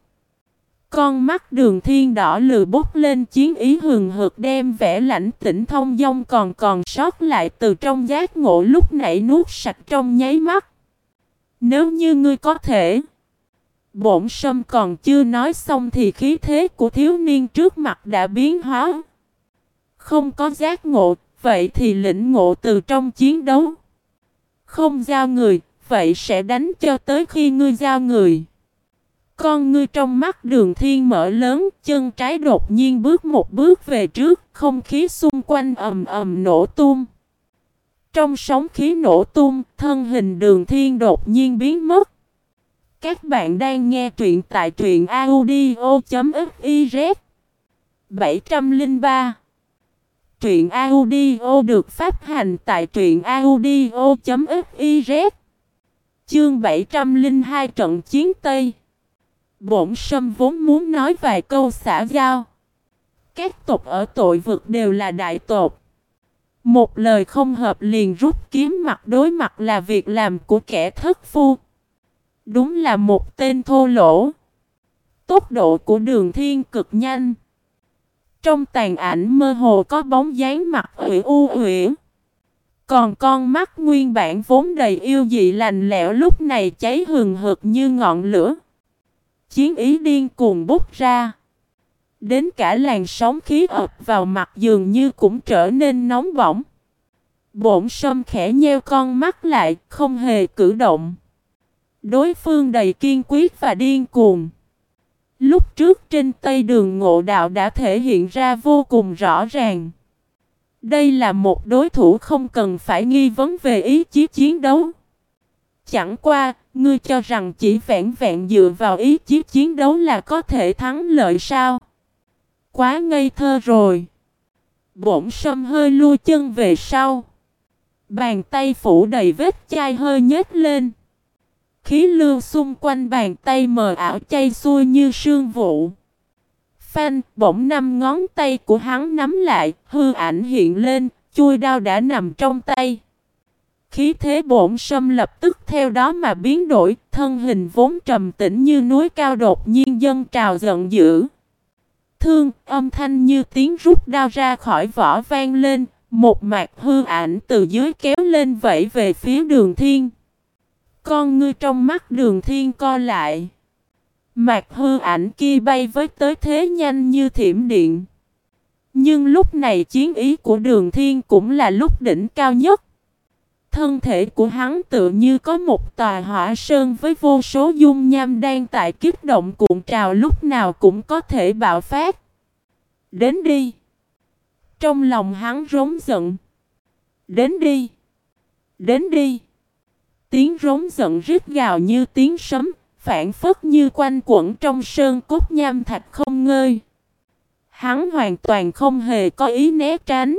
Con mắt Đường Thiên đỏ lừ bốc lên, chiến ý hừng hực đem vẻ lãnh tĩnh thông dong còn còn sót lại từ trong giác ngộ lúc nãy nuốt sạch trong nháy mắt. Nếu như ngươi có thể... Bổn Sâm còn chưa nói xong thì khí thế của thiếu niên trước mặt đã biến hóa. Không có giác ngộ, vậy thì lĩnh ngộ từ trong chiến đấu. Không giao người, vậy sẽ đánh cho tới khi ngươi giao người. Con ngươi trong mắt Đường Thiên mở lớn, chân trái đột nhiên bước một bước về trước, không khí xung quanh ầm ầm nổ tung. Trong sóng khí nổ tung, thân hình Đường Thiên đột nhiên biến mất. Các bạn đang nghe truyện tại truyện audio chấm fiz. bảy trăm lẻ ba. Truyện audio được phát hành tại truyện audio chấm fiz. Chương bảy trăm lẻ hai, trận chiến Tây. Bổn Sâm vốn muốn nói vài câu xã giao. Các tộc ở tội vực đều là đại tộc. Một lời không hợp liền rút kiếm mặt đối mặt là việc làm của kẻ thất phu. Đúng là một tên thô lỗ. Tốc độ của Đường Thiên cực nhanh. Trong tàn ảnh mơ hồ có bóng dáng mặt ủy u ủy. Còn con mắt nguyên bản vốn đầy yêu dị lạnh lẽo lúc này cháy hừng hực như ngọn lửa. Chiến ý điên cuồng bốc ra. Đến cả làn sóng khí ập vào mặt dường như cũng trở nên nóng bỏng. Bổn Sâm khẽ nheo con mắt lại, không hề cử động. Đối phương đầy kiên quyết và điên cuồng. Lúc trước trên Tây Đường Ngộ Đạo đã thể hiện ra vô cùng rõ ràng. Đây là một đối thủ không cần phải nghi vấn về ý chí chiến đấu. Chẳng qua, ngươi cho rằng chỉ vẹn vẹn dựa vào ý chí chiến đấu là có thể thắng lợi sao? Quá ngây thơ rồi. Bổn Sâm hơi lui chân về sau. Bàn tay phủ đầy vết chai hơi nhếch lên. Khí lưu xung quanh bàn tay mờ ảo chay xuôi như sương vụ. Phanh, bỗng năm ngón tay của hắn nắm lại, hư ảnh hiện lên, chuôi đao đã nằm trong tay. Khí thế Bổn Sâm lập tức theo đó mà biến đổi, thân hình vốn trầm tĩnh như núi cao đột nhiên dâng trào giận dữ. Thương, âm thanh như tiếng rút đao ra khỏi vỏ vang lên, một mạt hư ảnh từ dưới kéo lên vẫy về phía Đường Thiên. Con ngươi trong mắt Đường Thiên co lại. Mạt hư ảnh kia bay với tới thế nhanh như thiểm điện. Nhưng lúc này chiến ý của Đường Thiên cũng là lúc đỉnh cao nhất. Thân thể của hắn tựa như có một tòa hỏa sơn với vô số dung nham đang tại kích động cuộn trào, lúc nào cũng có thể bạo phát. Đến đi! Trong lòng hắn rống giận. Đến đi! Đến đi! Tiếng rống giận rít gào như tiếng sấm, phản phất như quanh quẩn trong sơn cốt nham thạch không ngơi. Hắn hoàn toàn không hề có ý né tránh,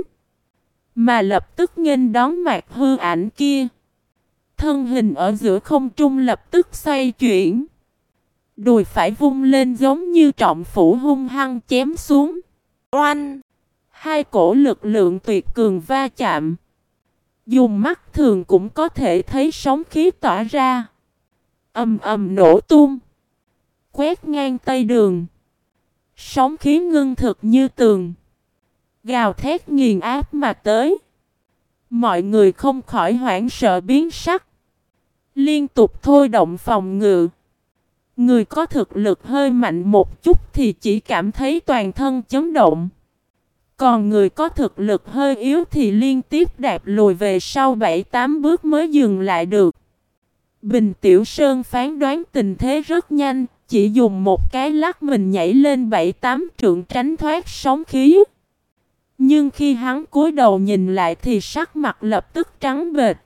mà lập tức nghênh đón mạt hư ảnh kia. Thân hình ở giữa không trung lập tức xoay chuyển. Đùi phải vung lên giống như trọng phủ hung hăng chém xuống. Oanh! Hai cổ lực lượng tuyệt cường va chạm. Dùng mắt thường cũng có thể thấy sóng khí tỏa ra. Ầm ầm nổ tung. Quét ngang Tây Đường. Sóng khí ngưng thực như tường. Gào thét nghiền áp mà tới. Mọi người không khỏi hoảng sợ biến sắc. Liên tục thôi động phòng ngự. Người có thực lực hơi mạnh một chút thì chỉ cảm thấy toàn thân chấn động. Còn người có thực lực hơi yếu thì liên tiếp đạp lùi về sau bảy tám bước mới dừng lại được. Bình Tiểu Sơn phán đoán tình thế rất nhanh, chỉ dùng một cái lắc mình nhảy lên bảy tám trượng tránh thoát sóng khí. Nhưng khi hắn cúi đầu nhìn lại thì sắc mặt lập tức trắng bệch.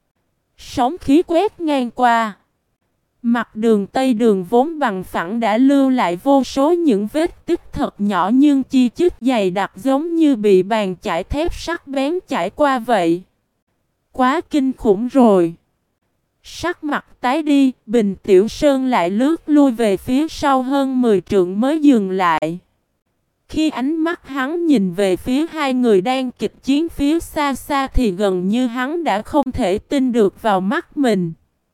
Sóng khí quét ngang qua. Mặt đường Tây Đường vốn bằng phẳng đã lưu lại vô số những vết tích thật nhỏ nhưng chi chít dày đặc giống như bị bàn chải thép sắc bén chải qua vậy. Quá kinh khủng rồi. Sắc mặt tái đi, Bình Tiểu Sơn lại lướt lui về phía sau hơn mười trượng mới dừng lại. Khi ánh mắt hắn nhìn về phía hai người đang kịch chiến phía xa xa thì gần như hắn đã không thể tin được vào mắt mình.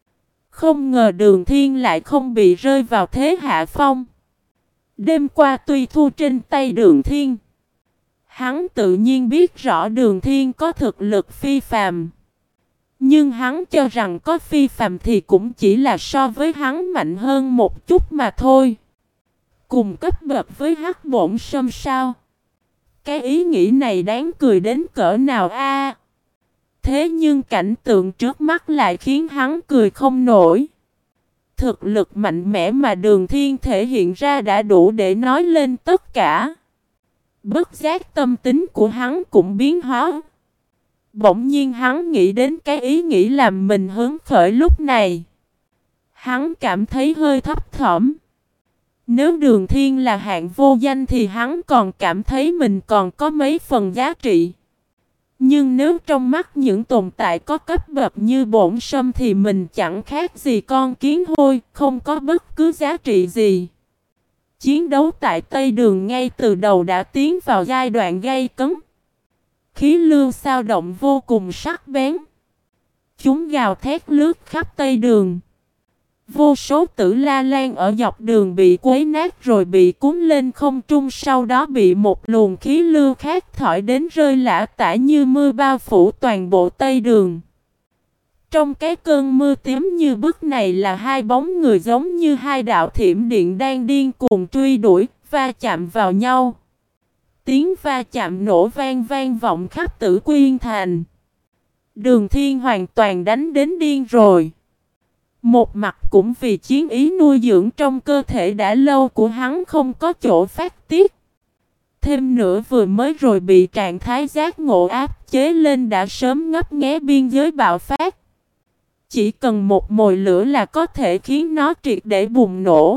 Không ngờ Đường Thiên lại không bị rơi vào thế hạ phong. Đêm qua tuy thua trên tay Đường Thiên, hắn tự nhiên biết rõ Đường Thiên có thực lực phi phàm. Nhưng hắn cho rằng có phi phàm thì cũng chỉ là so với hắn mạnh hơn một chút mà thôi. Cùng cấp bậc với Hắc Bổn Sâm sao? Cái ý nghĩ này đáng cười đến cỡ nào a? Thế nhưng cảnh tượng trước mắt lại khiến hắn cười không nổi. Thực lực mạnh mẽ mà Đường Thiên thể hiện ra đã đủ để nói lên tất cả. Bất giác tâm tính của hắn cũng biến hóa. Bỗng nhiên hắn nghĩ đến cái ý nghĩ làm mình hứng khởi lúc này. Hắn cảm thấy hơi thấp thỏm. Nếu Đường Thiên là hạng vô danh thì hắn còn cảm thấy mình còn có mấy phần giá trị. Nhưng nếu trong mắt những tồn tại có cấp bậc như Bổn Sâm thì mình chẳng khác gì con kiến hôi, không có bất cứ giá trị gì. Chiến đấu tại Tây Đường ngay từ đầu đã tiến vào giai đoạn gay cấn. Khí lưu xao động vô cùng sắc bén. Chúng gào thét lướt khắp Tây Đường. Vô số tử la lan ở dọc đường bị quấy nát rồi bị cuốn lên không trung, sau đó bị một luồng khí lưu khác thổi đến rơi lả tả như mưa bao phủ toàn bộ Tây Đường. Trong cái cơn mưa tím như bức này là hai bóng người giống như hai đạo thiểm điện đang điên cuồng truy đuổi, va chạm vào nhau. Tiếng va chạm nổ vang vang vọng khắp Tử Quyên Thành. Đường Thiên hoàn toàn đánh đến điên rồi. Một mặt cũng vì chiến ý nuôi dưỡng trong cơ thể đã lâu của hắn không có chỗ phát tiết. Thêm nữa vừa mới rồi bị trạng thái giác ngộ áp chế lên đã sớm ngấp nghé biên giới bạo phát. Chỉ cần một mồi lửa là có thể khiến nó triệt để bùng nổ.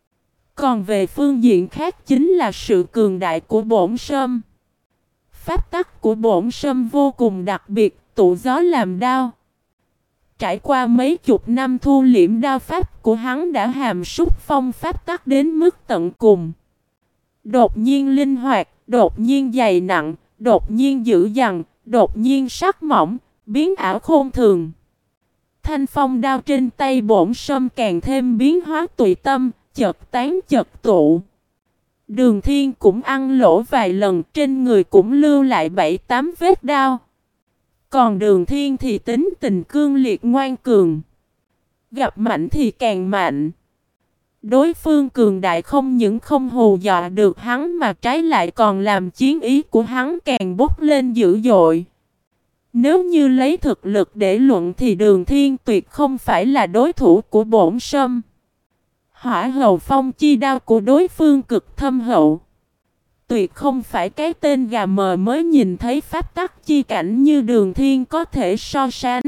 Còn về phương diện khác chính là sự cường đại của Bổn Sâm. Pháp tắc của Bổn Sâm vô cùng đặc biệt, tụ gió làm đao. Trải qua mấy chục năm thu liễm đao pháp của hắn đã hàm súc phong pháp tắc đến mức tận cùng. Đột nhiên linh hoạt, đột nhiên dày nặng, đột nhiên dữ dằn, đột nhiên sắc mỏng, biến ảo khôn thường. Thanh phong đao trên tay Bổn Sâm càng thêm biến hóa tùy tâm, chợt tán chợt tụ. Đường Thiên cũng ăn lỗ vài lần, trên người cũng lưu lại bảy tám vết đao. Còn Đường Thiên thì tính tình cương liệt ngoan cường. Gặp mạnh thì càng mạnh. Đối phương cường đại không những không hù dọa được hắn mà trái lại còn làm chiến ý của hắn càng bốc lên dữ dội. Nếu như lấy thực lực để luận thì Đường Thiên tuyệt không phải là đối thủ của Bổn Sâm. Hỏa hầu phong chi đao của đối phương cực thâm hậu. Tuyệt không phải cái tên gà mờ mới nhìn thấy pháp tắc chi cảnh như Đường Thiên có thể so sánh.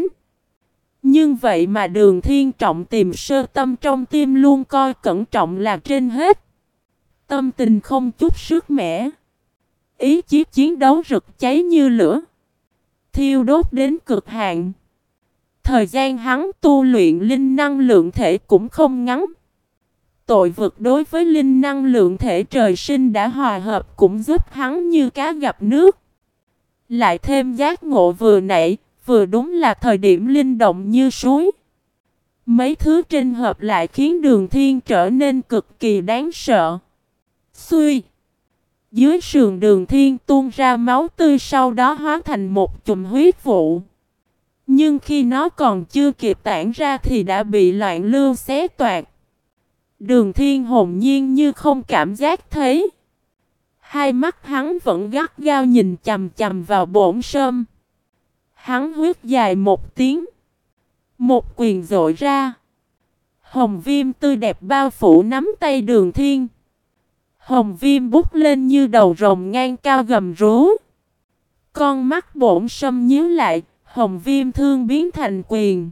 Nhưng vậy mà Đường Thiên trọng tìm sơ tâm trong tim luôn coi cẩn trọng là trên hết. Tâm tình không chút sức mẻ. Ý chí chiến đấu rực cháy như lửa. Thiêu đốt đến cực hạn. Thời gian hắn tu luyện linh năng lượng thể cũng không ngắn. Tội vực đối với linh năng lượng thể trời sinh đã hòa hợp cũng giúp hắn như cá gặp nước. Lại thêm giác ngộ vừa nãy, vừa đúng là thời điểm linh động như suối. Mấy thứ trên hợp lại khiến Đường Thiên trở nên cực kỳ đáng sợ. Xuy! Dưới sườn Đường Thiên tuôn ra máu tươi, sau đó hóa thành một chùm huyết vụ. Nhưng khi nó còn chưa kịp tản ra thì đã bị loạn lưu xé toạc. Đường Thiên hồn nhiên như không cảm giác thấy. Hai mắt hắn vẫn gắt gao nhìn chằm chằm vào Bổn Sâm. Hắn huyết dài một tiếng. Một quyền dội ra. Hồng viêm tươi đẹp bao phủ nắm tay Đường Thiên. Hồng viêm bút lên như đầu rồng ngang cao gầm rú. Con mắt Bổn Sâm nhíu lại, hồng viêm thương biến thành quyền.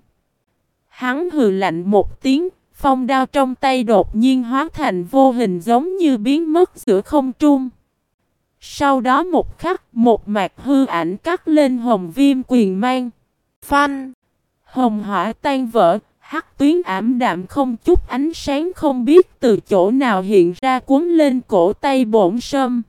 Hắn hừ lạnh một tiếng, phong đao trong tay đột nhiên hóa thành vô hình giống như biến mất giữa không trung. Sau đó một khắc, một mạc hư ảnh cắt lên hồng viêm quyền mang. Phanh! Hồng hỏa tan vỡ, hắc tuyến ảm đạm không chút ánh sáng không biết từ chỗ nào hiện ra cuốn lên cổ tay Bổn Sâm.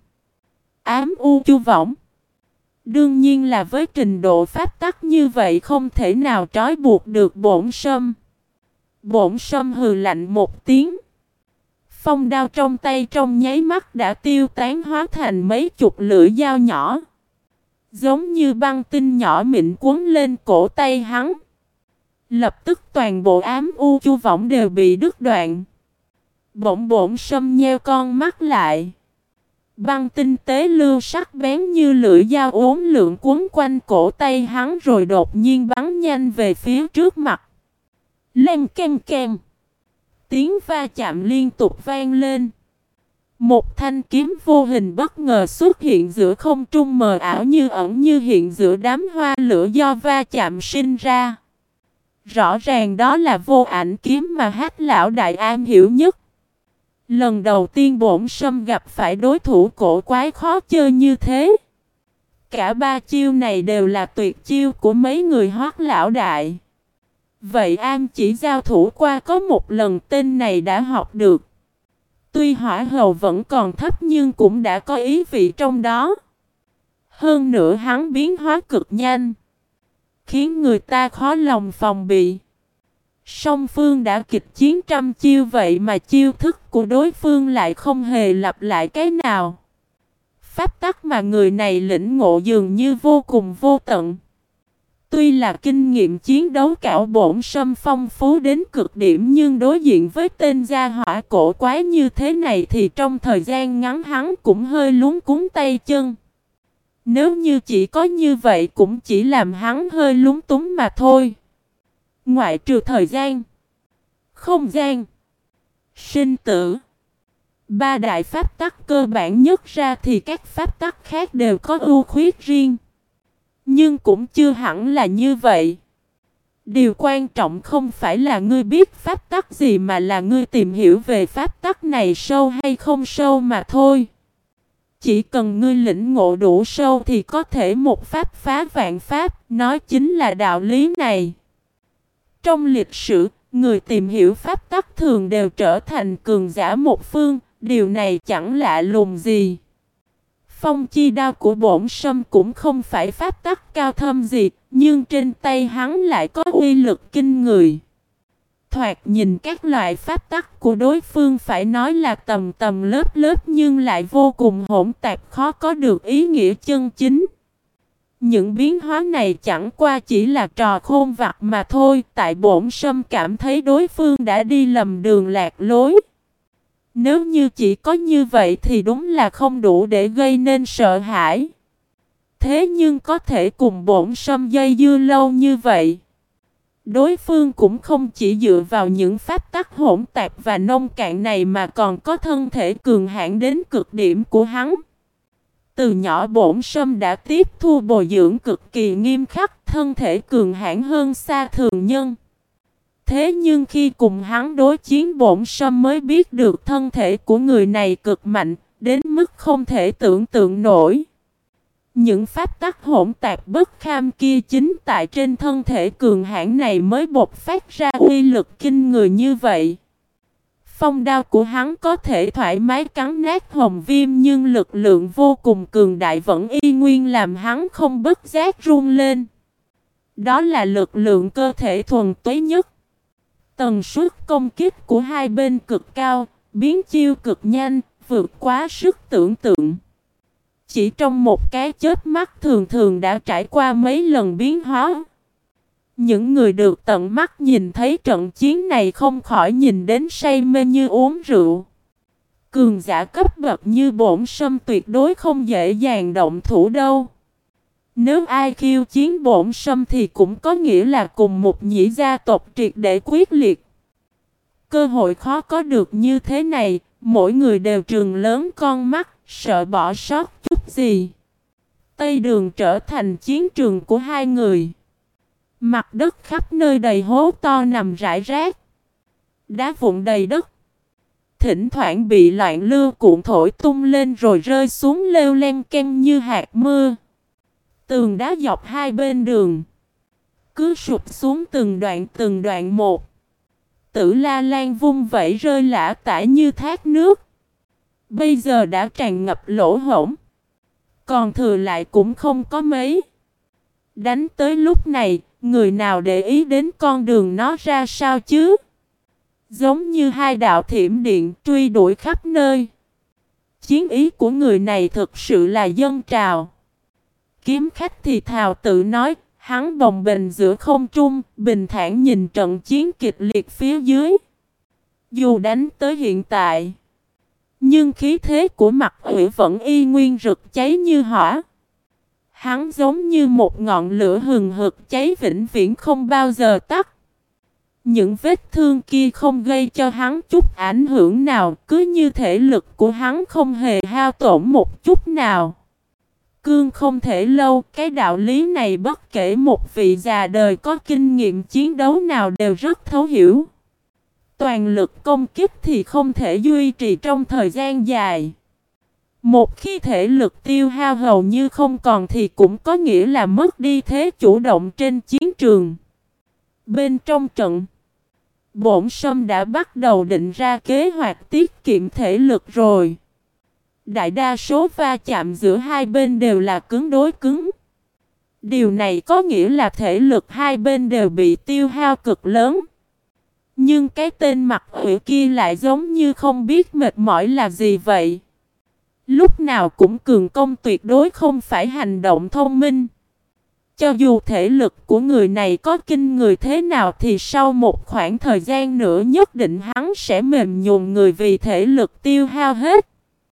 Ám u chu võng. Đương nhiên là với trình độ pháp tắc như vậy không thể nào trói buộc được Bổn Sâm. Bổn Sâm hừ lạnh một tiếng. Phong đao trong tay trong nháy mắt đã tiêu tán hóa thành mấy chục lưỡi dao nhỏ. Giống như băng tinh nhỏ mịn cuốn lên cổ tay hắn. Lập tức toàn bộ ám u chu võng đều bị đứt đoạn. Bỗng Bổn Sâm nheo con mắt lại. Băng tinh tế lưu sắc bén như lưỡi dao uốn lượn cuốn quanh cổ tay hắn rồi đột nhiên bắn nhanh về phía trước mặt. Leng kem kem. Tiếng va chạm liên tục vang lên. Một thanh kiếm vô hình bất ngờ xuất hiện giữa không trung, mờ ảo như ẩn như hiện giữa đám hoa lửa do va chạm sinh ra. Rõ ràng đó là vô ảnh kiếm mà Hách lão đại am hiểu nhất. Lần đầu tiên Bổn Sâm gặp phải đối thủ cổ quái khó chơi như thế. Cả ba chiêu này đều là tuyệt chiêu của mấy người Hoắc lão đại. Vậy am chỉ giao thủ qua có một lần tên này đã học được. Tuy hỏa hầu vẫn còn thấp nhưng cũng đã có ý vị trong đó. Hơn nữa hắn biến hóa cực nhanh, khiến người ta khó lòng phòng bị. Song phương đã kịch chiến trăm chiêu vậy mà chiêu thức của đối phương lại không hề lặp lại cái nào. Pháp tắc mà người này lĩnh ngộ dường như vô cùng vô tận. Tuy là kinh nghiệm chiến đấu cảo Bổn Sâm phong phú đến cực điểm, nhưng đối diện với tên gia hỏa cổ quái như thế này thì trong thời gian ngắn hắn cũng hơi luống cuống tay chân. Nếu như chỉ có như vậy cũng chỉ làm hắn hơi lúng túng mà thôi. Ngoại trừ thời gian, không gian, sinh tử, ba đại pháp tắc cơ bản nhất ra thì các pháp tắc khác đều có ưu khuyết riêng. Nhưng cũng chưa hẳn là như vậy. Điều quan trọng không phải là ngươi biết pháp tắc gì mà là ngươi tìm hiểu về pháp tắc này sâu hay không sâu mà thôi. Chỉ cần ngươi lĩnh ngộ đủ sâu thì có thể một pháp phá vạn pháp, nói chính là đạo lý này. Trong lịch sử, người tìm hiểu pháp tắc thường đều trở thành cường giả một phương, điều này chẳng lạ lùng gì. Phong chi đao của Bổn Sâm cũng không phải pháp tắc cao thâm gì, nhưng trên tay hắn lại có uy lực kinh người. Thoạt nhìn các loại pháp tắc của đối phương phải nói là tầm tầm lớp lớp nhưng lại vô cùng hỗn tạp, khó có được ý nghĩa chân chính. Những biến hóa này chẳng qua chỉ là trò khôn vặt mà thôi, tại Bổn Sâm cảm thấy đối phương đã đi lầm đường lạc lối. Nếu như chỉ có như vậy thì đúng là không đủ để gây nên sợ hãi. Thế nhưng có thể cùng Bổn Sâm dây dưa lâu như vậy, đối phương cũng không chỉ dựa vào những pháp tắc hỗn tạp và nông cạn này mà còn có thân thể cường hãn đến cực điểm của hắn. Từ nhỏ Bổn Sâm đã tiếp thu bồi dưỡng cực kỳ nghiêm khắc, thân thể cường hãn hơn xa thường nhân. Thế nhưng khi cùng hắn đối chiến, Bổn Sâm mới biết được thân thể của người này cực mạnh, đến mức không thể tưởng tượng nổi. Những pháp tắc hỗn tạp bất kham kia chính tại trên thân thể cường hãn này mới bộc phát ra uy lực kinh người như vậy. Phong đao của hắn có thể thoải mái cắn nát hồng viêm, nhưng lực lượng vô cùng cường đại vẫn y nguyên làm hắn không bất giác run lên. Đó là lực lượng cơ thể thuần túy nhất. Tần suất công kích của hai bên cực cao, biến chiêu cực nhanh, vượt quá sức tưởng tượng. Chỉ trong một cái chớp mắt thường thường đã trải qua mấy lần biến hóa. Những người được tận mắt nhìn thấy trận chiến này không khỏi nhìn đến say mê như uống rượu. Cường giả cấp bậc như Bổn Sâm tuyệt đối không dễ dàng động thủ đâu. Nếu ai khiêu chiến Bổn Sâm thì cũng có nghĩa là cùng một nhĩ gia tộc triệt để quyết liệt. Cơ hội khó có được như thế này, mỗi người đều trừng lớn con mắt, sợ bỏ sót chút gì. Tây đường trở thành chiến trường của hai người. Mặt đất khắp nơi đầy hố to nằm rải rác. Đá vụn đầy đất. Thỉnh thoảng bị loạn lưu cuộn thổi tung lên rồi rơi xuống leo len ken như hạt mưa. Tường đá dọc hai bên đường cứ sụp xuống từng đoạn từng đoạn một. Tử La Lan vung vẩy rơi lả tả như thác nước. Bây giờ đã tràn ngập lỗ hổng. Còn thừa lại cũng không có mấy. Đánh tới lúc này, người nào để ý đến con đường nó ra sao chứ? Giống như hai đạo thiểm điện truy đuổi khắp nơi. Chiến ý của người này thực sự là dâng trào. Kiếm khách thì thào tự nói, hắn bồng bềnh giữa không trung, bình thản nhìn trận chiến kịch liệt phía dưới. Dù đánh tới hiện tại, nhưng khí thế của Mặc Uy vẫn y nguyên rực cháy như hỏa. Hắn giống như một ngọn lửa hừng hực cháy vĩnh viễn không bao giờ tắt. Những vết thương kia không gây cho hắn chút ảnh hưởng nào, cứ như thể lực của hắn không hề hao tổn một chút nào. Cương không thể lâu, cái đạo lý này bất kể một vị già đời có kinh nghiệm chiến đấu nào đều rất thấu hiểu. Toàn lực công kích thì không thể duy trì trong thời gian dài. Một khi thể lực tiêu hao hầu như không còn thì cũng có nghĩa là mất đi thế chủ động trên chiến trường. Bên trong trận, Bổn Sâm đã bắt đầu định ra kế hoạch tiết kiệm thể lực rồi. Đại đa số va chạm giữa hai bên đều là cứng đối cứng. Điều này có nghĩa là thể lực hai bên đều bị tiêu hao cực lớn. Nhưng cái tên Mặc Uy kia lại giống như không biết mệt mỏi là gì vậy. Lúc nào cũng cường công, tuyệt đối không phải hành động thông minh. Cho dù thể lực của người này có kinh người thế nào thì sau một khoảng thời gian nữa nhất định hắn sẽ mềm nhũn người vì thể lực tiêu hao hết.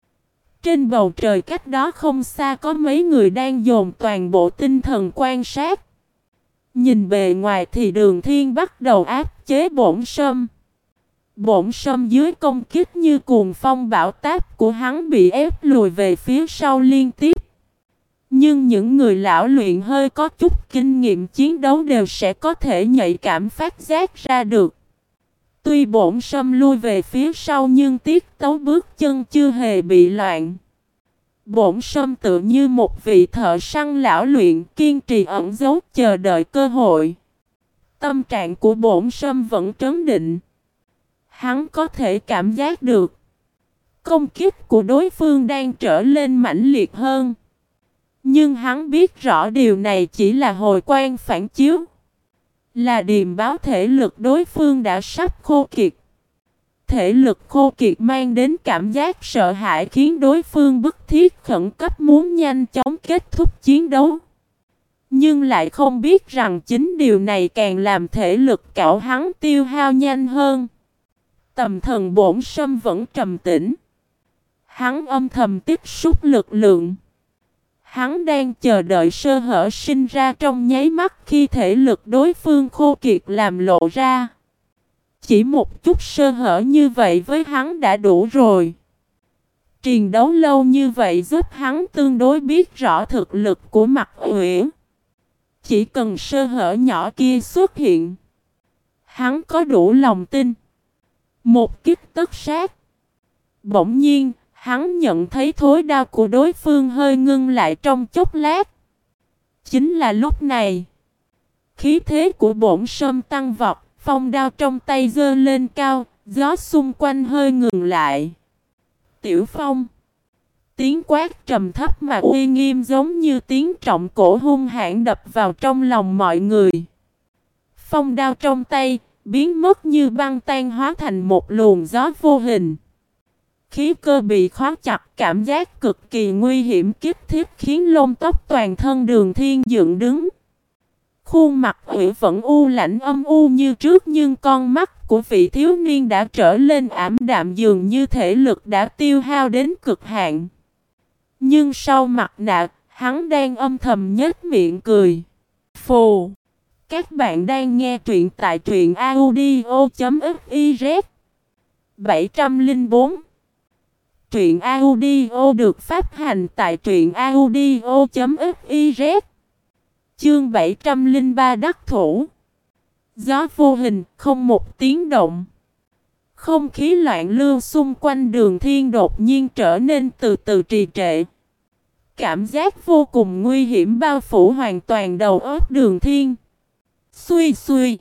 Trên bầu trời cách đó không xa có mấy người đang dồn toàn bộ tinh thần quan sát. Nhìn bề ngoài thì Đường Thiên bắt đầu áp chế Bổn Sâm. Bổn Sâm dưới công kích như cuồng phong bão táp của hắn bị ép lùi về phía sau liên tiếp. Nhưng những người lão luyện hơi có chút kinh nghiệm chiến đấu đều sẽ có thể nhạy cảm phát giác ra được. Tuy Bổn Sâm lui về phía sau nhưng tiết tấu bước chân chưa hề bị loạn. Bổn Sâm tự như một vị thợ săn lão luyện kiên trì ẩn giấu chờ đợi cơ hội. Tâm trạng của Bổn Sâm vẫn trấn định. Hắn có thể cảm giác được công kích của đối phương đang trở lên mãnh liệt hơn. Nhưng hắn biết rõ điều này chỉ là hồi quang phản chiếu. Là điềm báo thể lực đối phương đã sắp khô kiệt. Thể lực khô kiệt mang đến cảm giác sợ hãi khiến đối phương bức thiết khẩn cấp muốn nhanh chóng kết thúc chiến đấu. Nhưng lại không biết rằng chính điều này càng làm thể lực cảo hắn tiêu hao nhanh hơn. Tầm thần Bổn Sâm vẫn trầm tĩnh. Hắn âm thầm tiếp xúc lực lượng. Hắn đang chờ đợi sơ hở sinh ra trong nháy mắt khi thể lực đối phương khô kiệt làm lộ ra. Chỉ một chút sơ hở như vậy với hắn đã đủ rồi. Chiến đấu lâu như vậy giúp hắn tương đối biết rõ thực lực của Mặc Uy. Chỉ cần sơ hở nhỏ kia xuất hiện, hắn có đủ lòng tin. Một kích tất sát. Bỗng nhiên, hắn nhận thấy thối đao của đối phương hơi ngưng lại trong chốc lát. Chính là lúc này, khí thế của Bổn Sâm tăng vọt, phong đao trong tay giơ lên cao, Gió xung quanh hơi ngừng lại. Tiểu Phong. Tiếng quát trầm thấp mà uy nghiêm giống như tiếng trọng cổ hung hãn đập vào trong lòng mọi người. Phong đao trong tay, biến mất như băng tan hóa thành một luồng gió vô hình. Khí cơ bị khóa chặt, cảm giác cực kỳ nguy hiểm kích thiết khiến lông tóc toàn thân Đường Thiên dựng đứng. Khuôn mặt Ủy vẫn u lạnh âm u như trước, nhưng con mắt của vị thiếu niên đã trở lên ảm đạm, dường như thể lực đã tiêu hao đến cực hạn. Nhưng sau mặt nạ, hắn đang âm thầm nhếch miệng cười. Phù! Các bạn đang nghe truyện tại truyện audio chấm fiz. bảy trăm lẻ bốn. Truyện audio được phát hành tại truyện audio chấm fiz. Chương bảy trăm lẻ ba đắc thủ. Gió vô hình, không một tiếng động. Không khí loạn lưu xung quanh Đường Thiên đột nhiên trở nên từ từ trì trệ. Cảm giác vô cùng nguy hiểm bao phủ hoàn toàn đầu óc Đường Thiên. Xuy xuy.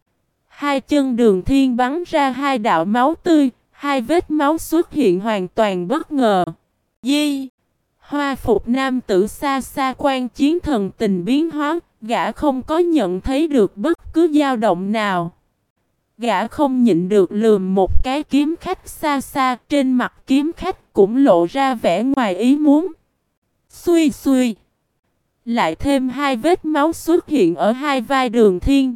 Hai chân Đường Thiên bắn ra hai đạo máu tươi, hai vết máu xuất hiện hoàn toàn bất ngờ. Di. Hoa phục nam tử xa xa quan chiến thần tình biến hóa, gã không có nhận thấy được bất cứ dao động nào. Gã không nhịn được lườm một cái kiếm khách xa xa, trên mặt kiếm khách cũng lộ ra vẻ ngoài ý muốn. Xuy xuy. Lại thêm hai vết máu xuất hiện ở hai vai Đường Thiên.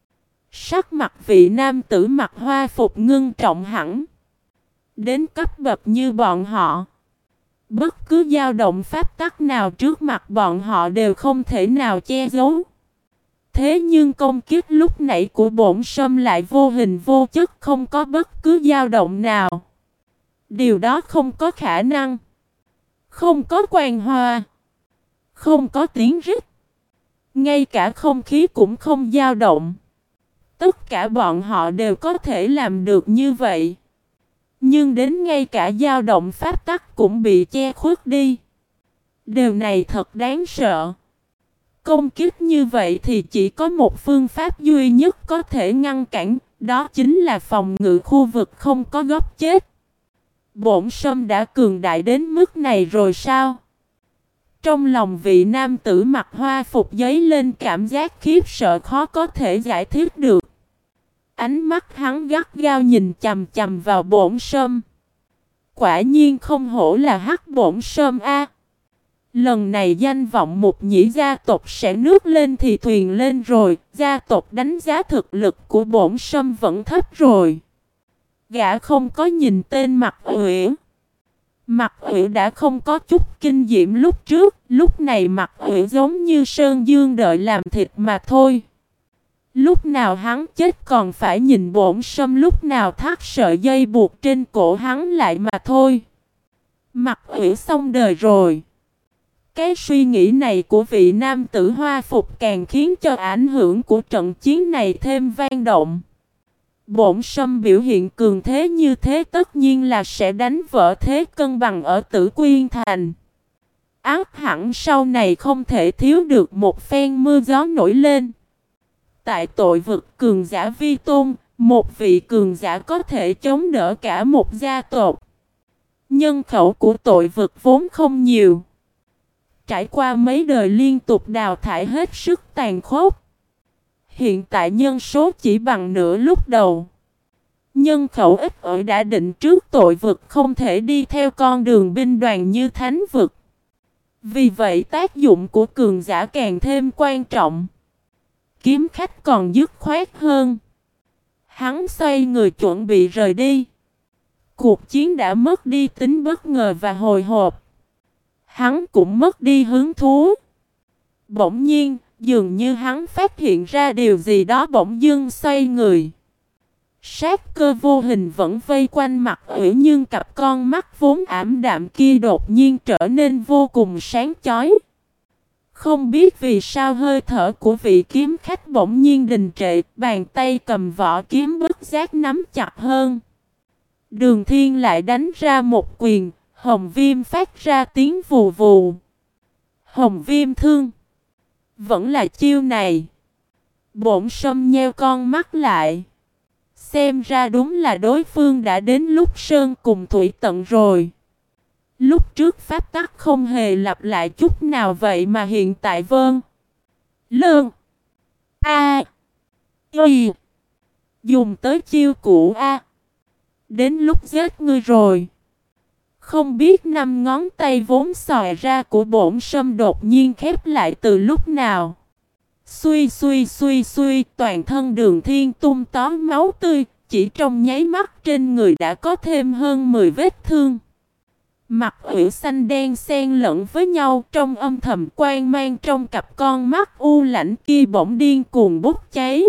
Sắc mặt vị nam tử mặc hoa phục ngưng trọng hẳn. Đến cấp bậc như bọn họ, bất cứ dao động pháp tắc nào trước mặt bọn họ đều không thể nào che giấu. Thế nhưng công kích lúc nãy của Bổn Sâm lại vô hình vô chất, không có bất cứ dao động nào. Điều đó không có khả năng. Không có quang hoa, không có tiếng rít, ngay cả không khí cũng không dao động. Tất cả bọn họ đều có thể làm được như vậy. Nhưng đến ngay cả dao động pháp tắc cũng bị che khuất đi. Điều này thật đáng sợ. Công kích như vậy thì chỉ có một phương pháp duy nhất có thể ngăn cản, đó chính là phòng ngự khu vực không có góc chết. Bổn Sâm đã cường đại đến mức này rồi sao? Trong lòng vị nam tử mặc hoa phục dấy lên cảm giác khiếp sợ khó có thể giải thích được. Ánh mắt hắn gắt gao nhìn chằm chằm vào Bổn Sâm. Quả nhiên không hổ là hắc Bổn Sâm a. Lần này danh vọng một nhĩ gia tộc sẽ nước lên thì thuyền lên rồi. Gia tộc đánh giá thực lực của Bổn Sâm vẫn thấp rồi. Gã không có nhìn tên Mặc Uyển. Mặc Uyển đã không có chút kinh diễm lúc trước. Lúc này Mặc Uyển giống như sơn dương đợi làm thịt mà thôi. Lúc nào hắn chết còn phải nhìn Bổn Sâm lúc nào thắt sợi dây buộc trên cổ hắn lại mà thôi. Mặc Uyển xong đời rồi. Cái suy nghĩ này của vị nam tử hoa phục càng khiến cho ảnh hưởng của trận chiến này thêm vang động. Bổn Sâm biểu hiện cường thế như thế tất nhiên là sẽ đánh vỡ thế cân bằng ở Tử Quyên Thành. Ác hẳn sau này không thể thiếu được một phen mưa gió nổi lên. Tại tội vực cường giả vi tôn, một vị cường giả có thể chống đỡ cả một gia tộc. Nhân khẩu của tội vực vốn không nhiều. Trải qua mấy đời liên tục đào thải hết sức tàn khốc. Hiện tại nhân số chỉ bằng nửa lúc đầu. Nhân khẩu ít ỏi đã định trước tội vực không thể đi theo con đường binh đoàn như thánh vực. Vì vậy tác dụng của cường giả càng thêm quan trọng. Kiếm khách còn dứt khoát hơn. Hắn xoay người chuẩn bị rời đi. Cuộc chiến đã mất đi tính bất ngờ và hồi hộp. Hắn cũng mất đi hứng thú. Bỗng nhiên, dường như hắn phát hiện ra điều gì đó, bỗng dưng xoay người. Sát cơ vô hình vẫn vây quanh Mặc Uyển, nhưng cặp con mắt vốn ảm đạm kia đột nhiên trở nên vô cùng sáng chói. Không biết vì sao hơi thở của vị kiếm khách bỗng nhiên đình trệ, bàn tay cầm vỏ kiếm bất giác nắm chặt hơn. Đường Thiên lại đánh ra một quyền, Hồng Viêm phát ra tiếng vù vù. Hồng Viêm thương. Vẫn là chiêu này. Bổn Sâm nheo con mắt lại. Xem ra đúng là đối phương đã đến lúc sơn cùng thủy tận rồi. Lúc trước pháp tắc không hề lặp lại chút nào vậy mà hiện tại vâng. Lương. A. Y. Dùng tới chiêu cũ A. Đến lúc giết ngươi rồi. Không biết năm ngón tay vốn xòe ra của bổn sâm đột nhiên khép lại từ lúc nào. Xuy xuy xuy xuy, toàn thân Đường Thiên tung tóm máu tươi, chỉ trong nháy mắt trên người đã có thêm hơn mười vết thương. Mặt Uyển xanh đen xen lẫn với nhau, trong âm thầm quang mang trong cặp con mắt u lãnh kia bỗng điên cuồng bốc cháy.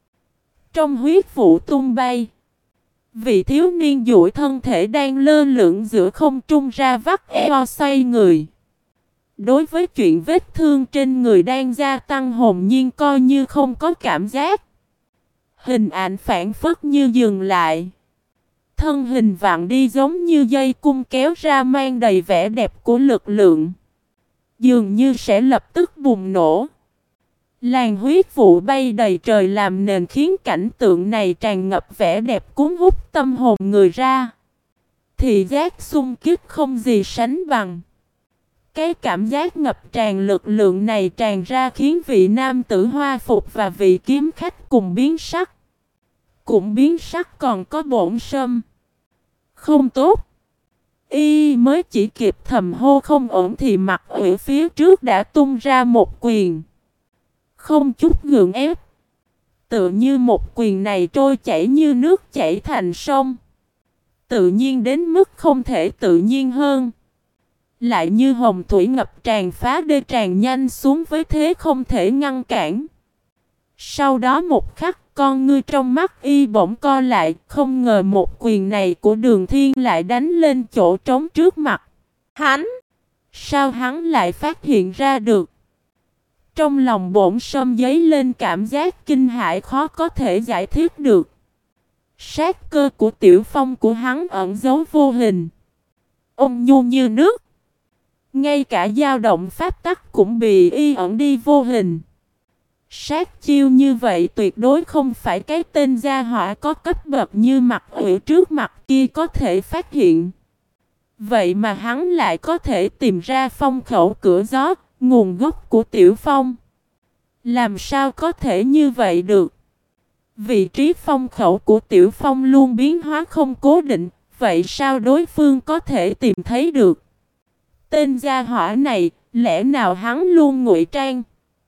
Trong huyết vụ tung bay, vị thiếu niên duỗi thân thể đang lơ lửng giữa không trung ra vắt eo xoay người. Đối với chuyện vết thương trên người đang gia tăng hồn nhiên coi như không có cảm giác. Hình ảnh phản phất như dừng lại. Thân hình vặn đi giống như dây cung kéo ra mang đầy vẻ đẹp của lực lượng. Dường như sẽ lập tức bùng nổ. Làn huyết vụ bay đầy trời làm nền khiến cảnh tượng này tràn ngập vẻ đẹp cuốn hút tâm hồn người ra. Thị giác xung kích không gì sánh bằng. Cái cảm giác ngập tràn lực lượng này tràn ra khiến vị nam tử hoa phục và vị kiếm khách cùng biến sắc. Cũng biến sắc còn có bổn sâm. Không tốt. Y mới chỉ kịp thầm hô không ổn thì mặt Uyển phía trước đã tung ra một quyền. Không chút gượng ép. Tự như một quyền này trôi chảy như nước chảy thành sông. Tự nhiên đến mức không thể tự nhiên hơn. Lại như hồng thủy ngập tràn phá đê tràn nhanh xuống với thế không thể ngăn cản. Sau đó một khắc con ngươi trong mắt Y bỗng co lại, không ngờ một quyền này của Đường Thiên lại đánh lên chỗ trống trước mặt. Hắn! Sao hắn lại phát hiện ra được? Trong lòng bổn sâm dấy lên cảm giác kinh hãi khó có thể giải thích được. Sát cơ của Tiểu Phong của hắn ẩn giấu vô hình. Ôn nhu như nước. Ngay cả dao động pháp tắc cũng bị Y ẩn đi vô hình. Sát chiêu như vậy tuyệt đối không phải cái tên gia hỏa có cấp bậc như mặt Uyển trước mặt kia có thể phát hiện. Vậy mà hắn lại có thể tìm ra phong khẩu cửa gió, nguồn gốc của Tiểu Phong. Làm sao có thể như vậy được? Vị trí phong khẩu của Tiểu Phong luôn biến hóa không cố định, vậy sao đối phương có thể tìm thấy được? Tên gia hỏa này, lẽ nào hắn luôn ngụy trang?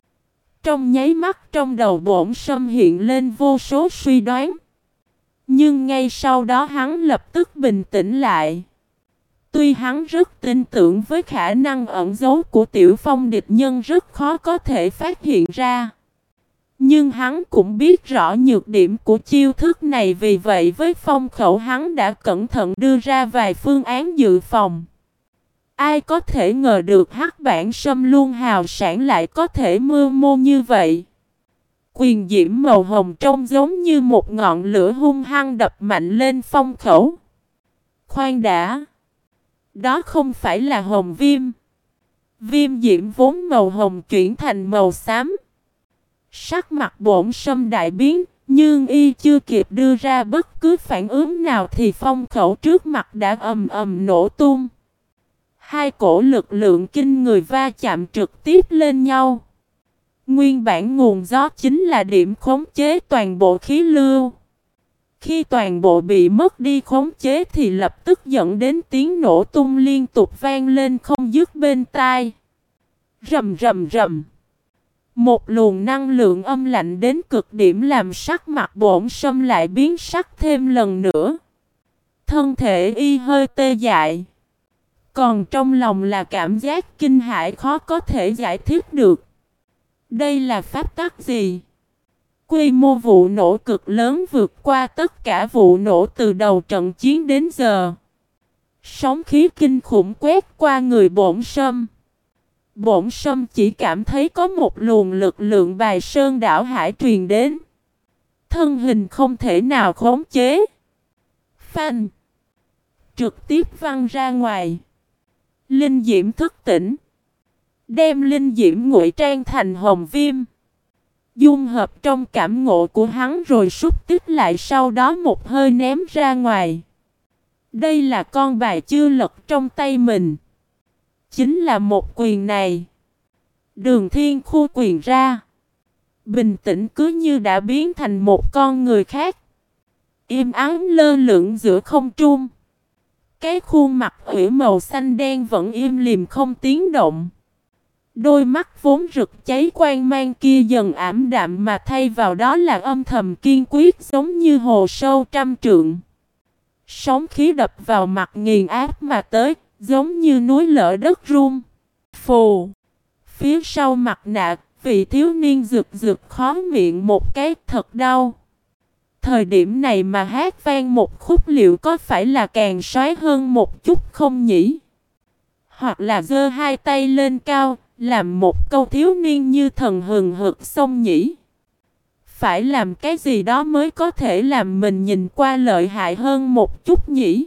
Trong nháy mắt trong đầu bổn sâm hiện lên vô số suy đoán. Nhưng ngay sau đó hắn lập tức bình tĩnh lại. Tuy hắn rất tin tưởng với khả năng ẩn giấu của Tiểu Phong địch nhân rất khó có thể phát hiện ra. Nhưng hắn cũng biết rõ nhược điểm của chiêu thức này, vì vậy với phong khẩu hắn đã cẩn thận đưa ra vài phương án dự phòng. Ai có thể ngờ được hắc bản sâm luôn hào sản lại có thể mưu mô như vậy. Quyền diễm màu hồng trông giống như một ngọn lửa hung hăng đập mạnh lên phong khẩu. Khoan đã! Đó không phải là hồng viêm. Viêm diễm vốn màu hồng chuyển thành màu xám. Sắc mặt bổn sâm đại biến, nhưng Y chưa kịp đưa ra bất cứ phản ứng nào thì phong khẩu trước mặt đã ầm ầm nổ tung. Hai cổ lực lượng kinh người va chạm trực tiếp lên nhau. Nguyên bản nguồn gió chính là điểm khống chế toàn bộ khí lưu. Khi toàn bộ bị mất đi khống chế thì lập tức dẫn đến tiếng nổ tung liên tục vang lên không dứt bên tai. Rầm rầm rầm. Một luồng năng lượng âm lạnh đến cực điểm làm sắc mặt bổn sâm lại biến sắc thêm lần nữa. Thân thể Y hơi tê dại. Còn trong lòng là cảm giác kinh hãi khó có thể giải thích được. Đây là pháp tắc gì? Quy mô vụ nổ cực lớn vượt qua tất cả vụ nổ từ đầu trận chiến đến giờ. Sóng khí kinh khủng quét qua người bổn sâm. Bổn sâm chỉ cảm thấy có một luồng lực lượng bài sơn đảo hải truyền đến. Thân hình không thể nào khống chế. Phanh! Trực tiếp văng ra ngoài. Linh diễm thức tỉnh. Đem linh diễm ngụy trang thành hồng viêm. dung hợp trong cảm ngộ của hắn rồi xúc tích lại, sau đó một hơi ném ra ngoài. Đây là con bài chưa lật trong tay mình. Chính là một quyền này. Đường Thiên khu quyền ra. Bình tĩnh cứ như đã biến thành một con người khác. Im ắng lơ lửng giữa không trung. Cái khuôn mặt ủy màu xanh đen vẫn im lìm không tiếng động. Đôi mắt vốn rực cháy quang mang kia dần ảm đạm, mà thay vào đó là âm thầm kiên quyết, giống như hồ sâu trăm trượng. Sóng khí đập vào mặt nghiền áp mà tới, giống như núi lở đất rung. Phù! Phía sau mặt nạ, vị thiếu niên rực rực khó miệng một cái, thật đau. Thời điểm này mà hát vang một khúc liệu có phải là càng xoái hơn một chút không nhỉ? Hoặc là giơ hai tay lên cao, làm một câu thiếu niên như thần hừng hực xong nhỉ? Phải làm cái gì đó mới có thể làm mình nhìn qua lợi hại hơn một chút nhỉ?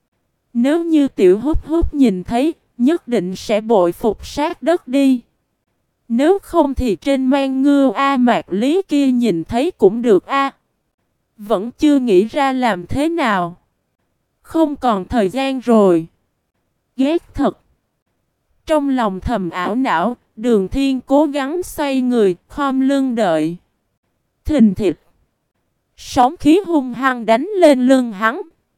Nếu như Tiểu Hút Hút nhìn thấy, nhất định sẽ bội phục sát đất đi. Nếu không thì trên mang ngưu A Mạc Lý kia nhìn thấy cũng được a. Vẫn chưa nghĩ ra làm thế nào. Không còn thời gian rồi. Ghét thật. Trong lòng thầm ảo não, Đường Thiên cố gắng xoay người, khom lưng đợi. Thình thịch. Sóng khí hung hăng đánh lên lưng hắn.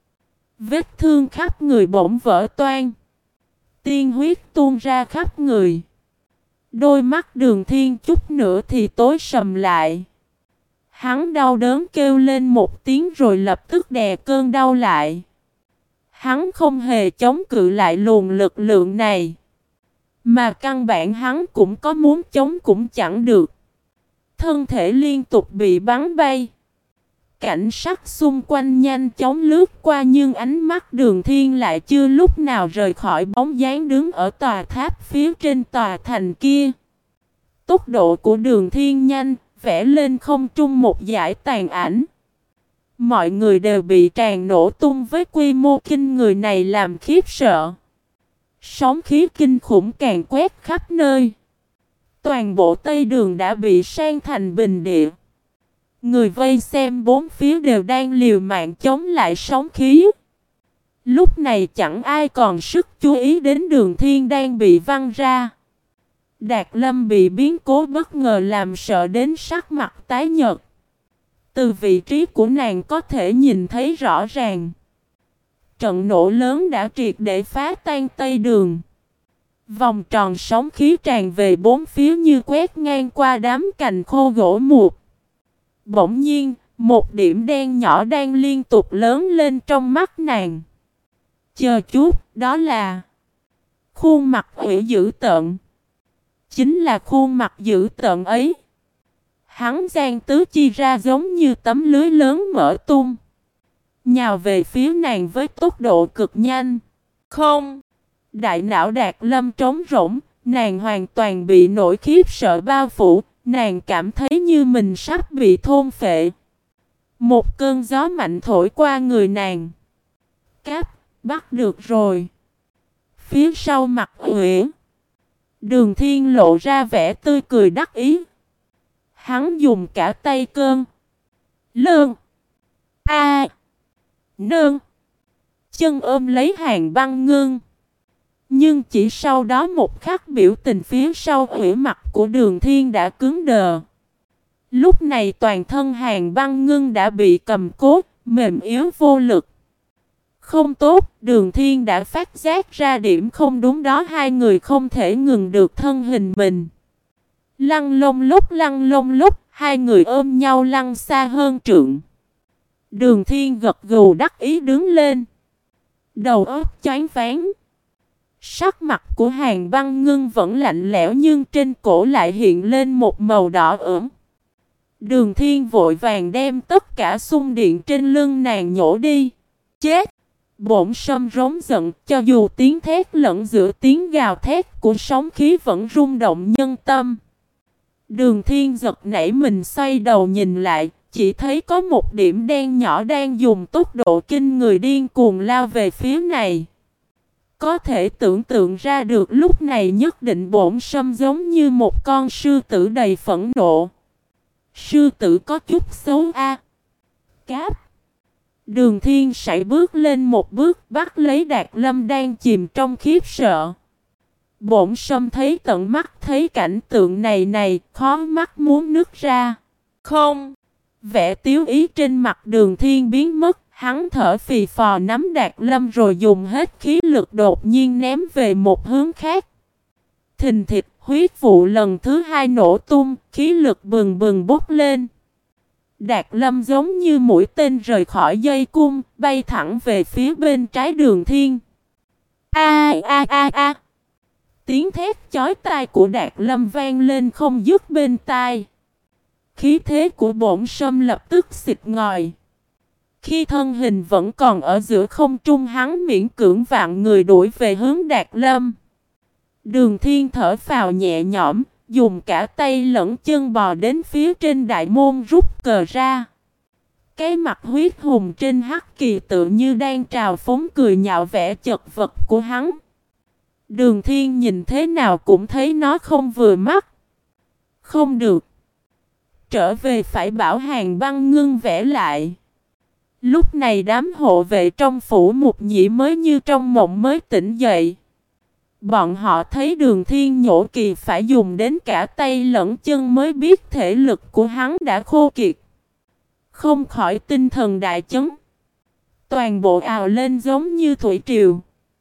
Vết thương khắp người bỗng vỡ toang. Tiên huyết tuôn ra khắp người. Đôi mắt Đường Thiên chút nữa thì tối sầm lại. Hắn đau đớn kêu lên một tiếng rồi lập tức đè cơn đau lại. Hắn không hề chống cự lại luồng lực lượng này. Mà căn bản hắn cũng có muốn chống cũng chẳng được. Thân thể liên tục bị bắn bay. Cảnh sắc xung quanh nhanh chóng lướt qua, nhưng ánh mắt Đường Thiên lại chưa lúc nào rời khỏi bóng dáng đứng ở tòa tháp phía trên tòa thành kia. Tốc độ của Đường Thiên nhanh, vẽ lên không trung một dải tàn ảnh. Mọi người đều bị tràn nổ tung với quy mô kinh người này làm khiếp sợ. Sóng khí kinh khủng càng quét khắp nơi. Toàn bộ Tây Đường đã bị san thành bình địa. Người vây xem bốn phía đều đang liều mạng chống lại sóng khí. Lúc này chẳng ai còn sức chú ý đến Đường Thiên đang bị văng ra. Đạt Lâm bị biến cố bất ngờ làm sợ đến sắc mặt tái nhợt. Từ vị trí của nàng có thể nhìn thấy rõ ràng. Trận nổ lớn đã triệt để phá tan Tây Đường. Vòng tròn sóng khí tràn về bốn phía như quét ngang qua đám cành khô gỗ mục. Bỗng nhiên, một điểm đen nhỏ đang liên tục lớn lên trong mắt nàng. Chờ chút, đó là khuôn mặt ủy dữ tợn. Chính là khuôn mặt dữ tợn ấy. Hắn giang tứ chi ra giống như tấm lưới lớn mở tung. Nhào về phía nàng với tốc độ cực nhanh. Không! Đại não Đạt Lâm trống rỗng, nàng hoàn toàn bị nỗi khiếp sợ bao phủ, nàng cảm thấy như mình sắp bị thôn phệ. Một cơn gió mạnh thổi qua người nàng. Cáp, bắt được rồi. Phía sau mặt Uyển, Đường Thiên lộ ra vẻ tươi cười đắc ý. Hắn dùng cả tay cơn, lơn, a, nơn, chân ôm lấy Hàn Băng Ngưng. Nhưng chỉ sau đó một khắc, biểu tình phía sau ủy mặt của Đường Thiên đã cứng đờ. Lúc này toàn thân Hàn Băng Ngưng đã bị cầm cố, mềm yếu vô lực. Không tốt, Đường Thiên đã phát giác ra điểm không đúng đó, hai người không thể ngừng được thân hình mình. Lăn lông lúc lăn lông lúc, hai người ôm nhau lăn xa hơn trượng. Đường Thiên gật gù đắc ý đứng lên. Đầu óc choáng váng. Sắc mặt của Hàn Băng Ngưng vẫn lạnh lẽo, nhưng trên cổ lại hiện lên một màu đỏ ửng. Đường Thiên vội vàng đem tất cả xung điện trên lưng nàng nhổ đi. Chết! Bổn Sâm rống giận, cho dù tiếng thét lẫn giữa tiếng gào thét của sóng khí vẫn rung động nhân tâm. Đường Thiên giật nảy mình xoay đầu nhìn lại, chỉ thấy có một điểm đen nhỏ đang dùng tốc độ kinh người điên cuồng lao về phía này. Có thể tưởng tượng ra được lúc này nhất định Bổn Sâm giống như một con sư tử đầy phẫn nộ. Sư tử có chút xấu a. Cáp. Đường Thiên sải bước lên một bước bắt lấy Đạt Lâm đang chìm trong khiếp sợ. Bổn Sâm thấy tận mắt thấy cảnh tượng này này, khó mắt muốn nứt ra. Không. Vẻ tiếu ý trên mặt Đường Thiên biến mất, hắn thở phì phò nắm Đạt Lâm rồi dùng hết khí lực đột nhiên ném về một hướng khác. Thình thịch, huyết vụ lần thứ hai nổ tung, khí lực bừng bừng bốc lên. Đạt Lâm giống như mũi tên rời khỏi dây cung, bay thẳng về phía bên trái Đường Thiên. A a a a. Tiếng thét chói tai của Đạt Lâm vang lên không dứt bên tai. Khí thế của Bổn Sâm lập tức xịt ngòi. Khi thân hình vẫn còn ở giữa không trung, hắn miễn cưỡng vạn người đuổi về hướng Đạt Lâm. Đường Thiên thở phào nhẹ nhõm, dùng cả tay lẫn chân bò đến phía trên đại môn rút cờ ra. Cái mặt huyết hùng trên hắc kỳ tự như đang trào phúng cười nhạo vẻ chật vật của hắn. Đường Thiên nhìn thế nào cũng thấy nó không vừa mắt. Không được. Trở về phải bảo Hàn Băng Ngưng vẽ lại. Lúc này đám hộ vệ trong phủ Mục Nhĩ mới như trong mộng mới tỉnh dậy. Bọn họ thấy Đường Thiên nhổ kỳ phải dùng đến cả tay lẫn chân mới biết thể lực của hắn đã khô kiệt. Không khỏi tinh thần đại chấn. Toàn bộ ào lên giống như thủy triều.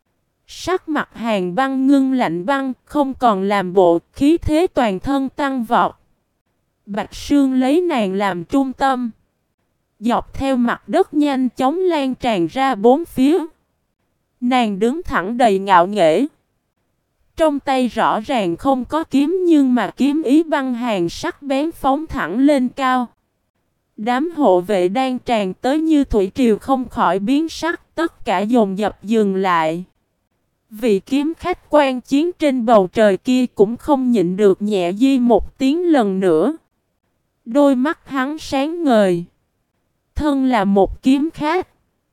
Sắc mặt Hàn Băng Ngưng lạnh băng, không còn làm bộ, khí thế toàn thân tăng vọt. Bạch Sương lấy nàng làm trung tâm. Dọc theo mặt đất nhanh chóng lan tràn ra bốn phía. Nàng đứng thẳng đầy ngạo nghễ. Trong tay rõ ràng không có kiếm nhưng mà kiếm ý băng hàn sắc bén phóng thẳng lên cao. Đám hộ vệ đang tràn tới như thủy triều không khỏi biến sắc, tất cả dồn dập dừng lại. Vị kiếm khách quan chiến trên bầu trời kia cũng không nhịn được nhẹ di một tiếng lần nữa. Đôi mắt hắn sáng ngời. Thân là một kiếm khách.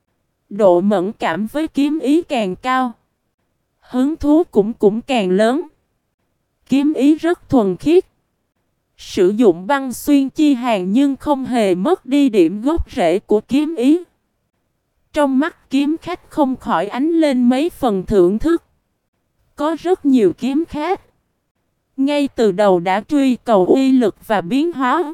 Độ mẫn cảm với kiếm ý càng cao. Hứng thú cũng cũng càng lớn. Kiếm ý rất thuần khiết. Sử dụng băng xuyên chi hàn nhưng không hề mất đi điểm gốc rễ của kiếm ý. Trong mắt kiếm khách không khỏi ánh lên mấy phần thưởng thức. Có rất nhiều kiếm khách ngay từ đầu đã truy cầu uy lực và biến hóa.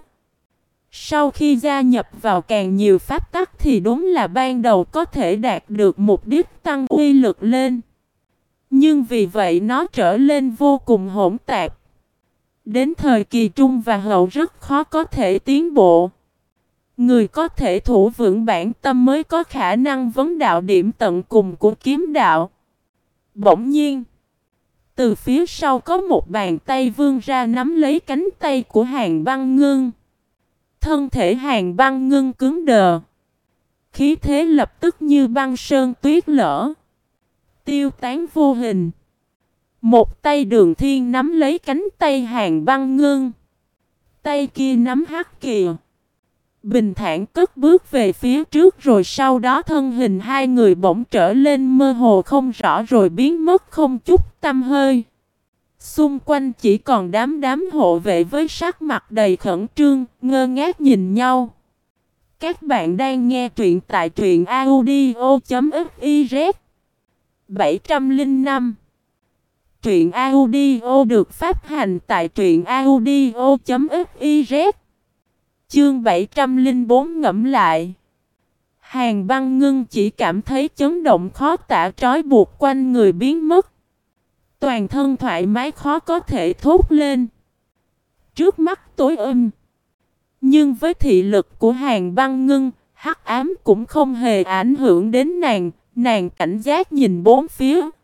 Sau khi gia nhập vào càng nhiều pháp tắc thì đúng là ban đầu có thể đạt được mục đích tăng uy lực lên. Nhưng vì vậy nó trở lên vô cùng hỗn tạp. Đến thời kỳ trung và hậu rất khó có thể tiến bộ. Người có thể thủ vững bản tâm mới có khả năng vấn đạo điểm tận cùng của kiếm đạo. Bỗng nhiên, từ phía sau có một bàn tay vươn ra nắm lấy cánh tay của Hàn Băng Ngưng. Thân thể Hàn Băng Ngưng cứng đờ. Khí thế lập tức như băng sơn tuyết lở. Tiêu tán vô hình. Một tay Đường Thiên nắm lấy cánh tay Hàn Băng Ngưng. Tay kia nắm hắc kìa. Bình thản cất bước về phía trước rồi sau đó thân hình hai người bỗng trở lên mơ hồ không rõ rồi biến mất không chút tăm hơi. Xung quanh chỉ còn đám đám hộ vệ với sắc mặt đầy khẩn trương, ngơ ngác nhìn nhau. Các bạn đang nghe truyện tại truyện audio chấm fiz. bảy trăm lẻ năm Truyện audio được phát hành tại truyện audio chấm fiz. Chương bảy trăm lẻ bốn ngẫm lại. Hàn Băng Ngưng chỉ cảm thấy chấn động khó tả trói buộc quanh người biến mất. Toàn thân thoải mái khó có thể thốt lên. Trước mắt tối âm. Nhưng với thị lực của Hàn Băng Ngưng, hắc ám cũng không hề ảnh hưởng đến nàng. Nàng cảnh giác nhìn bốn phía.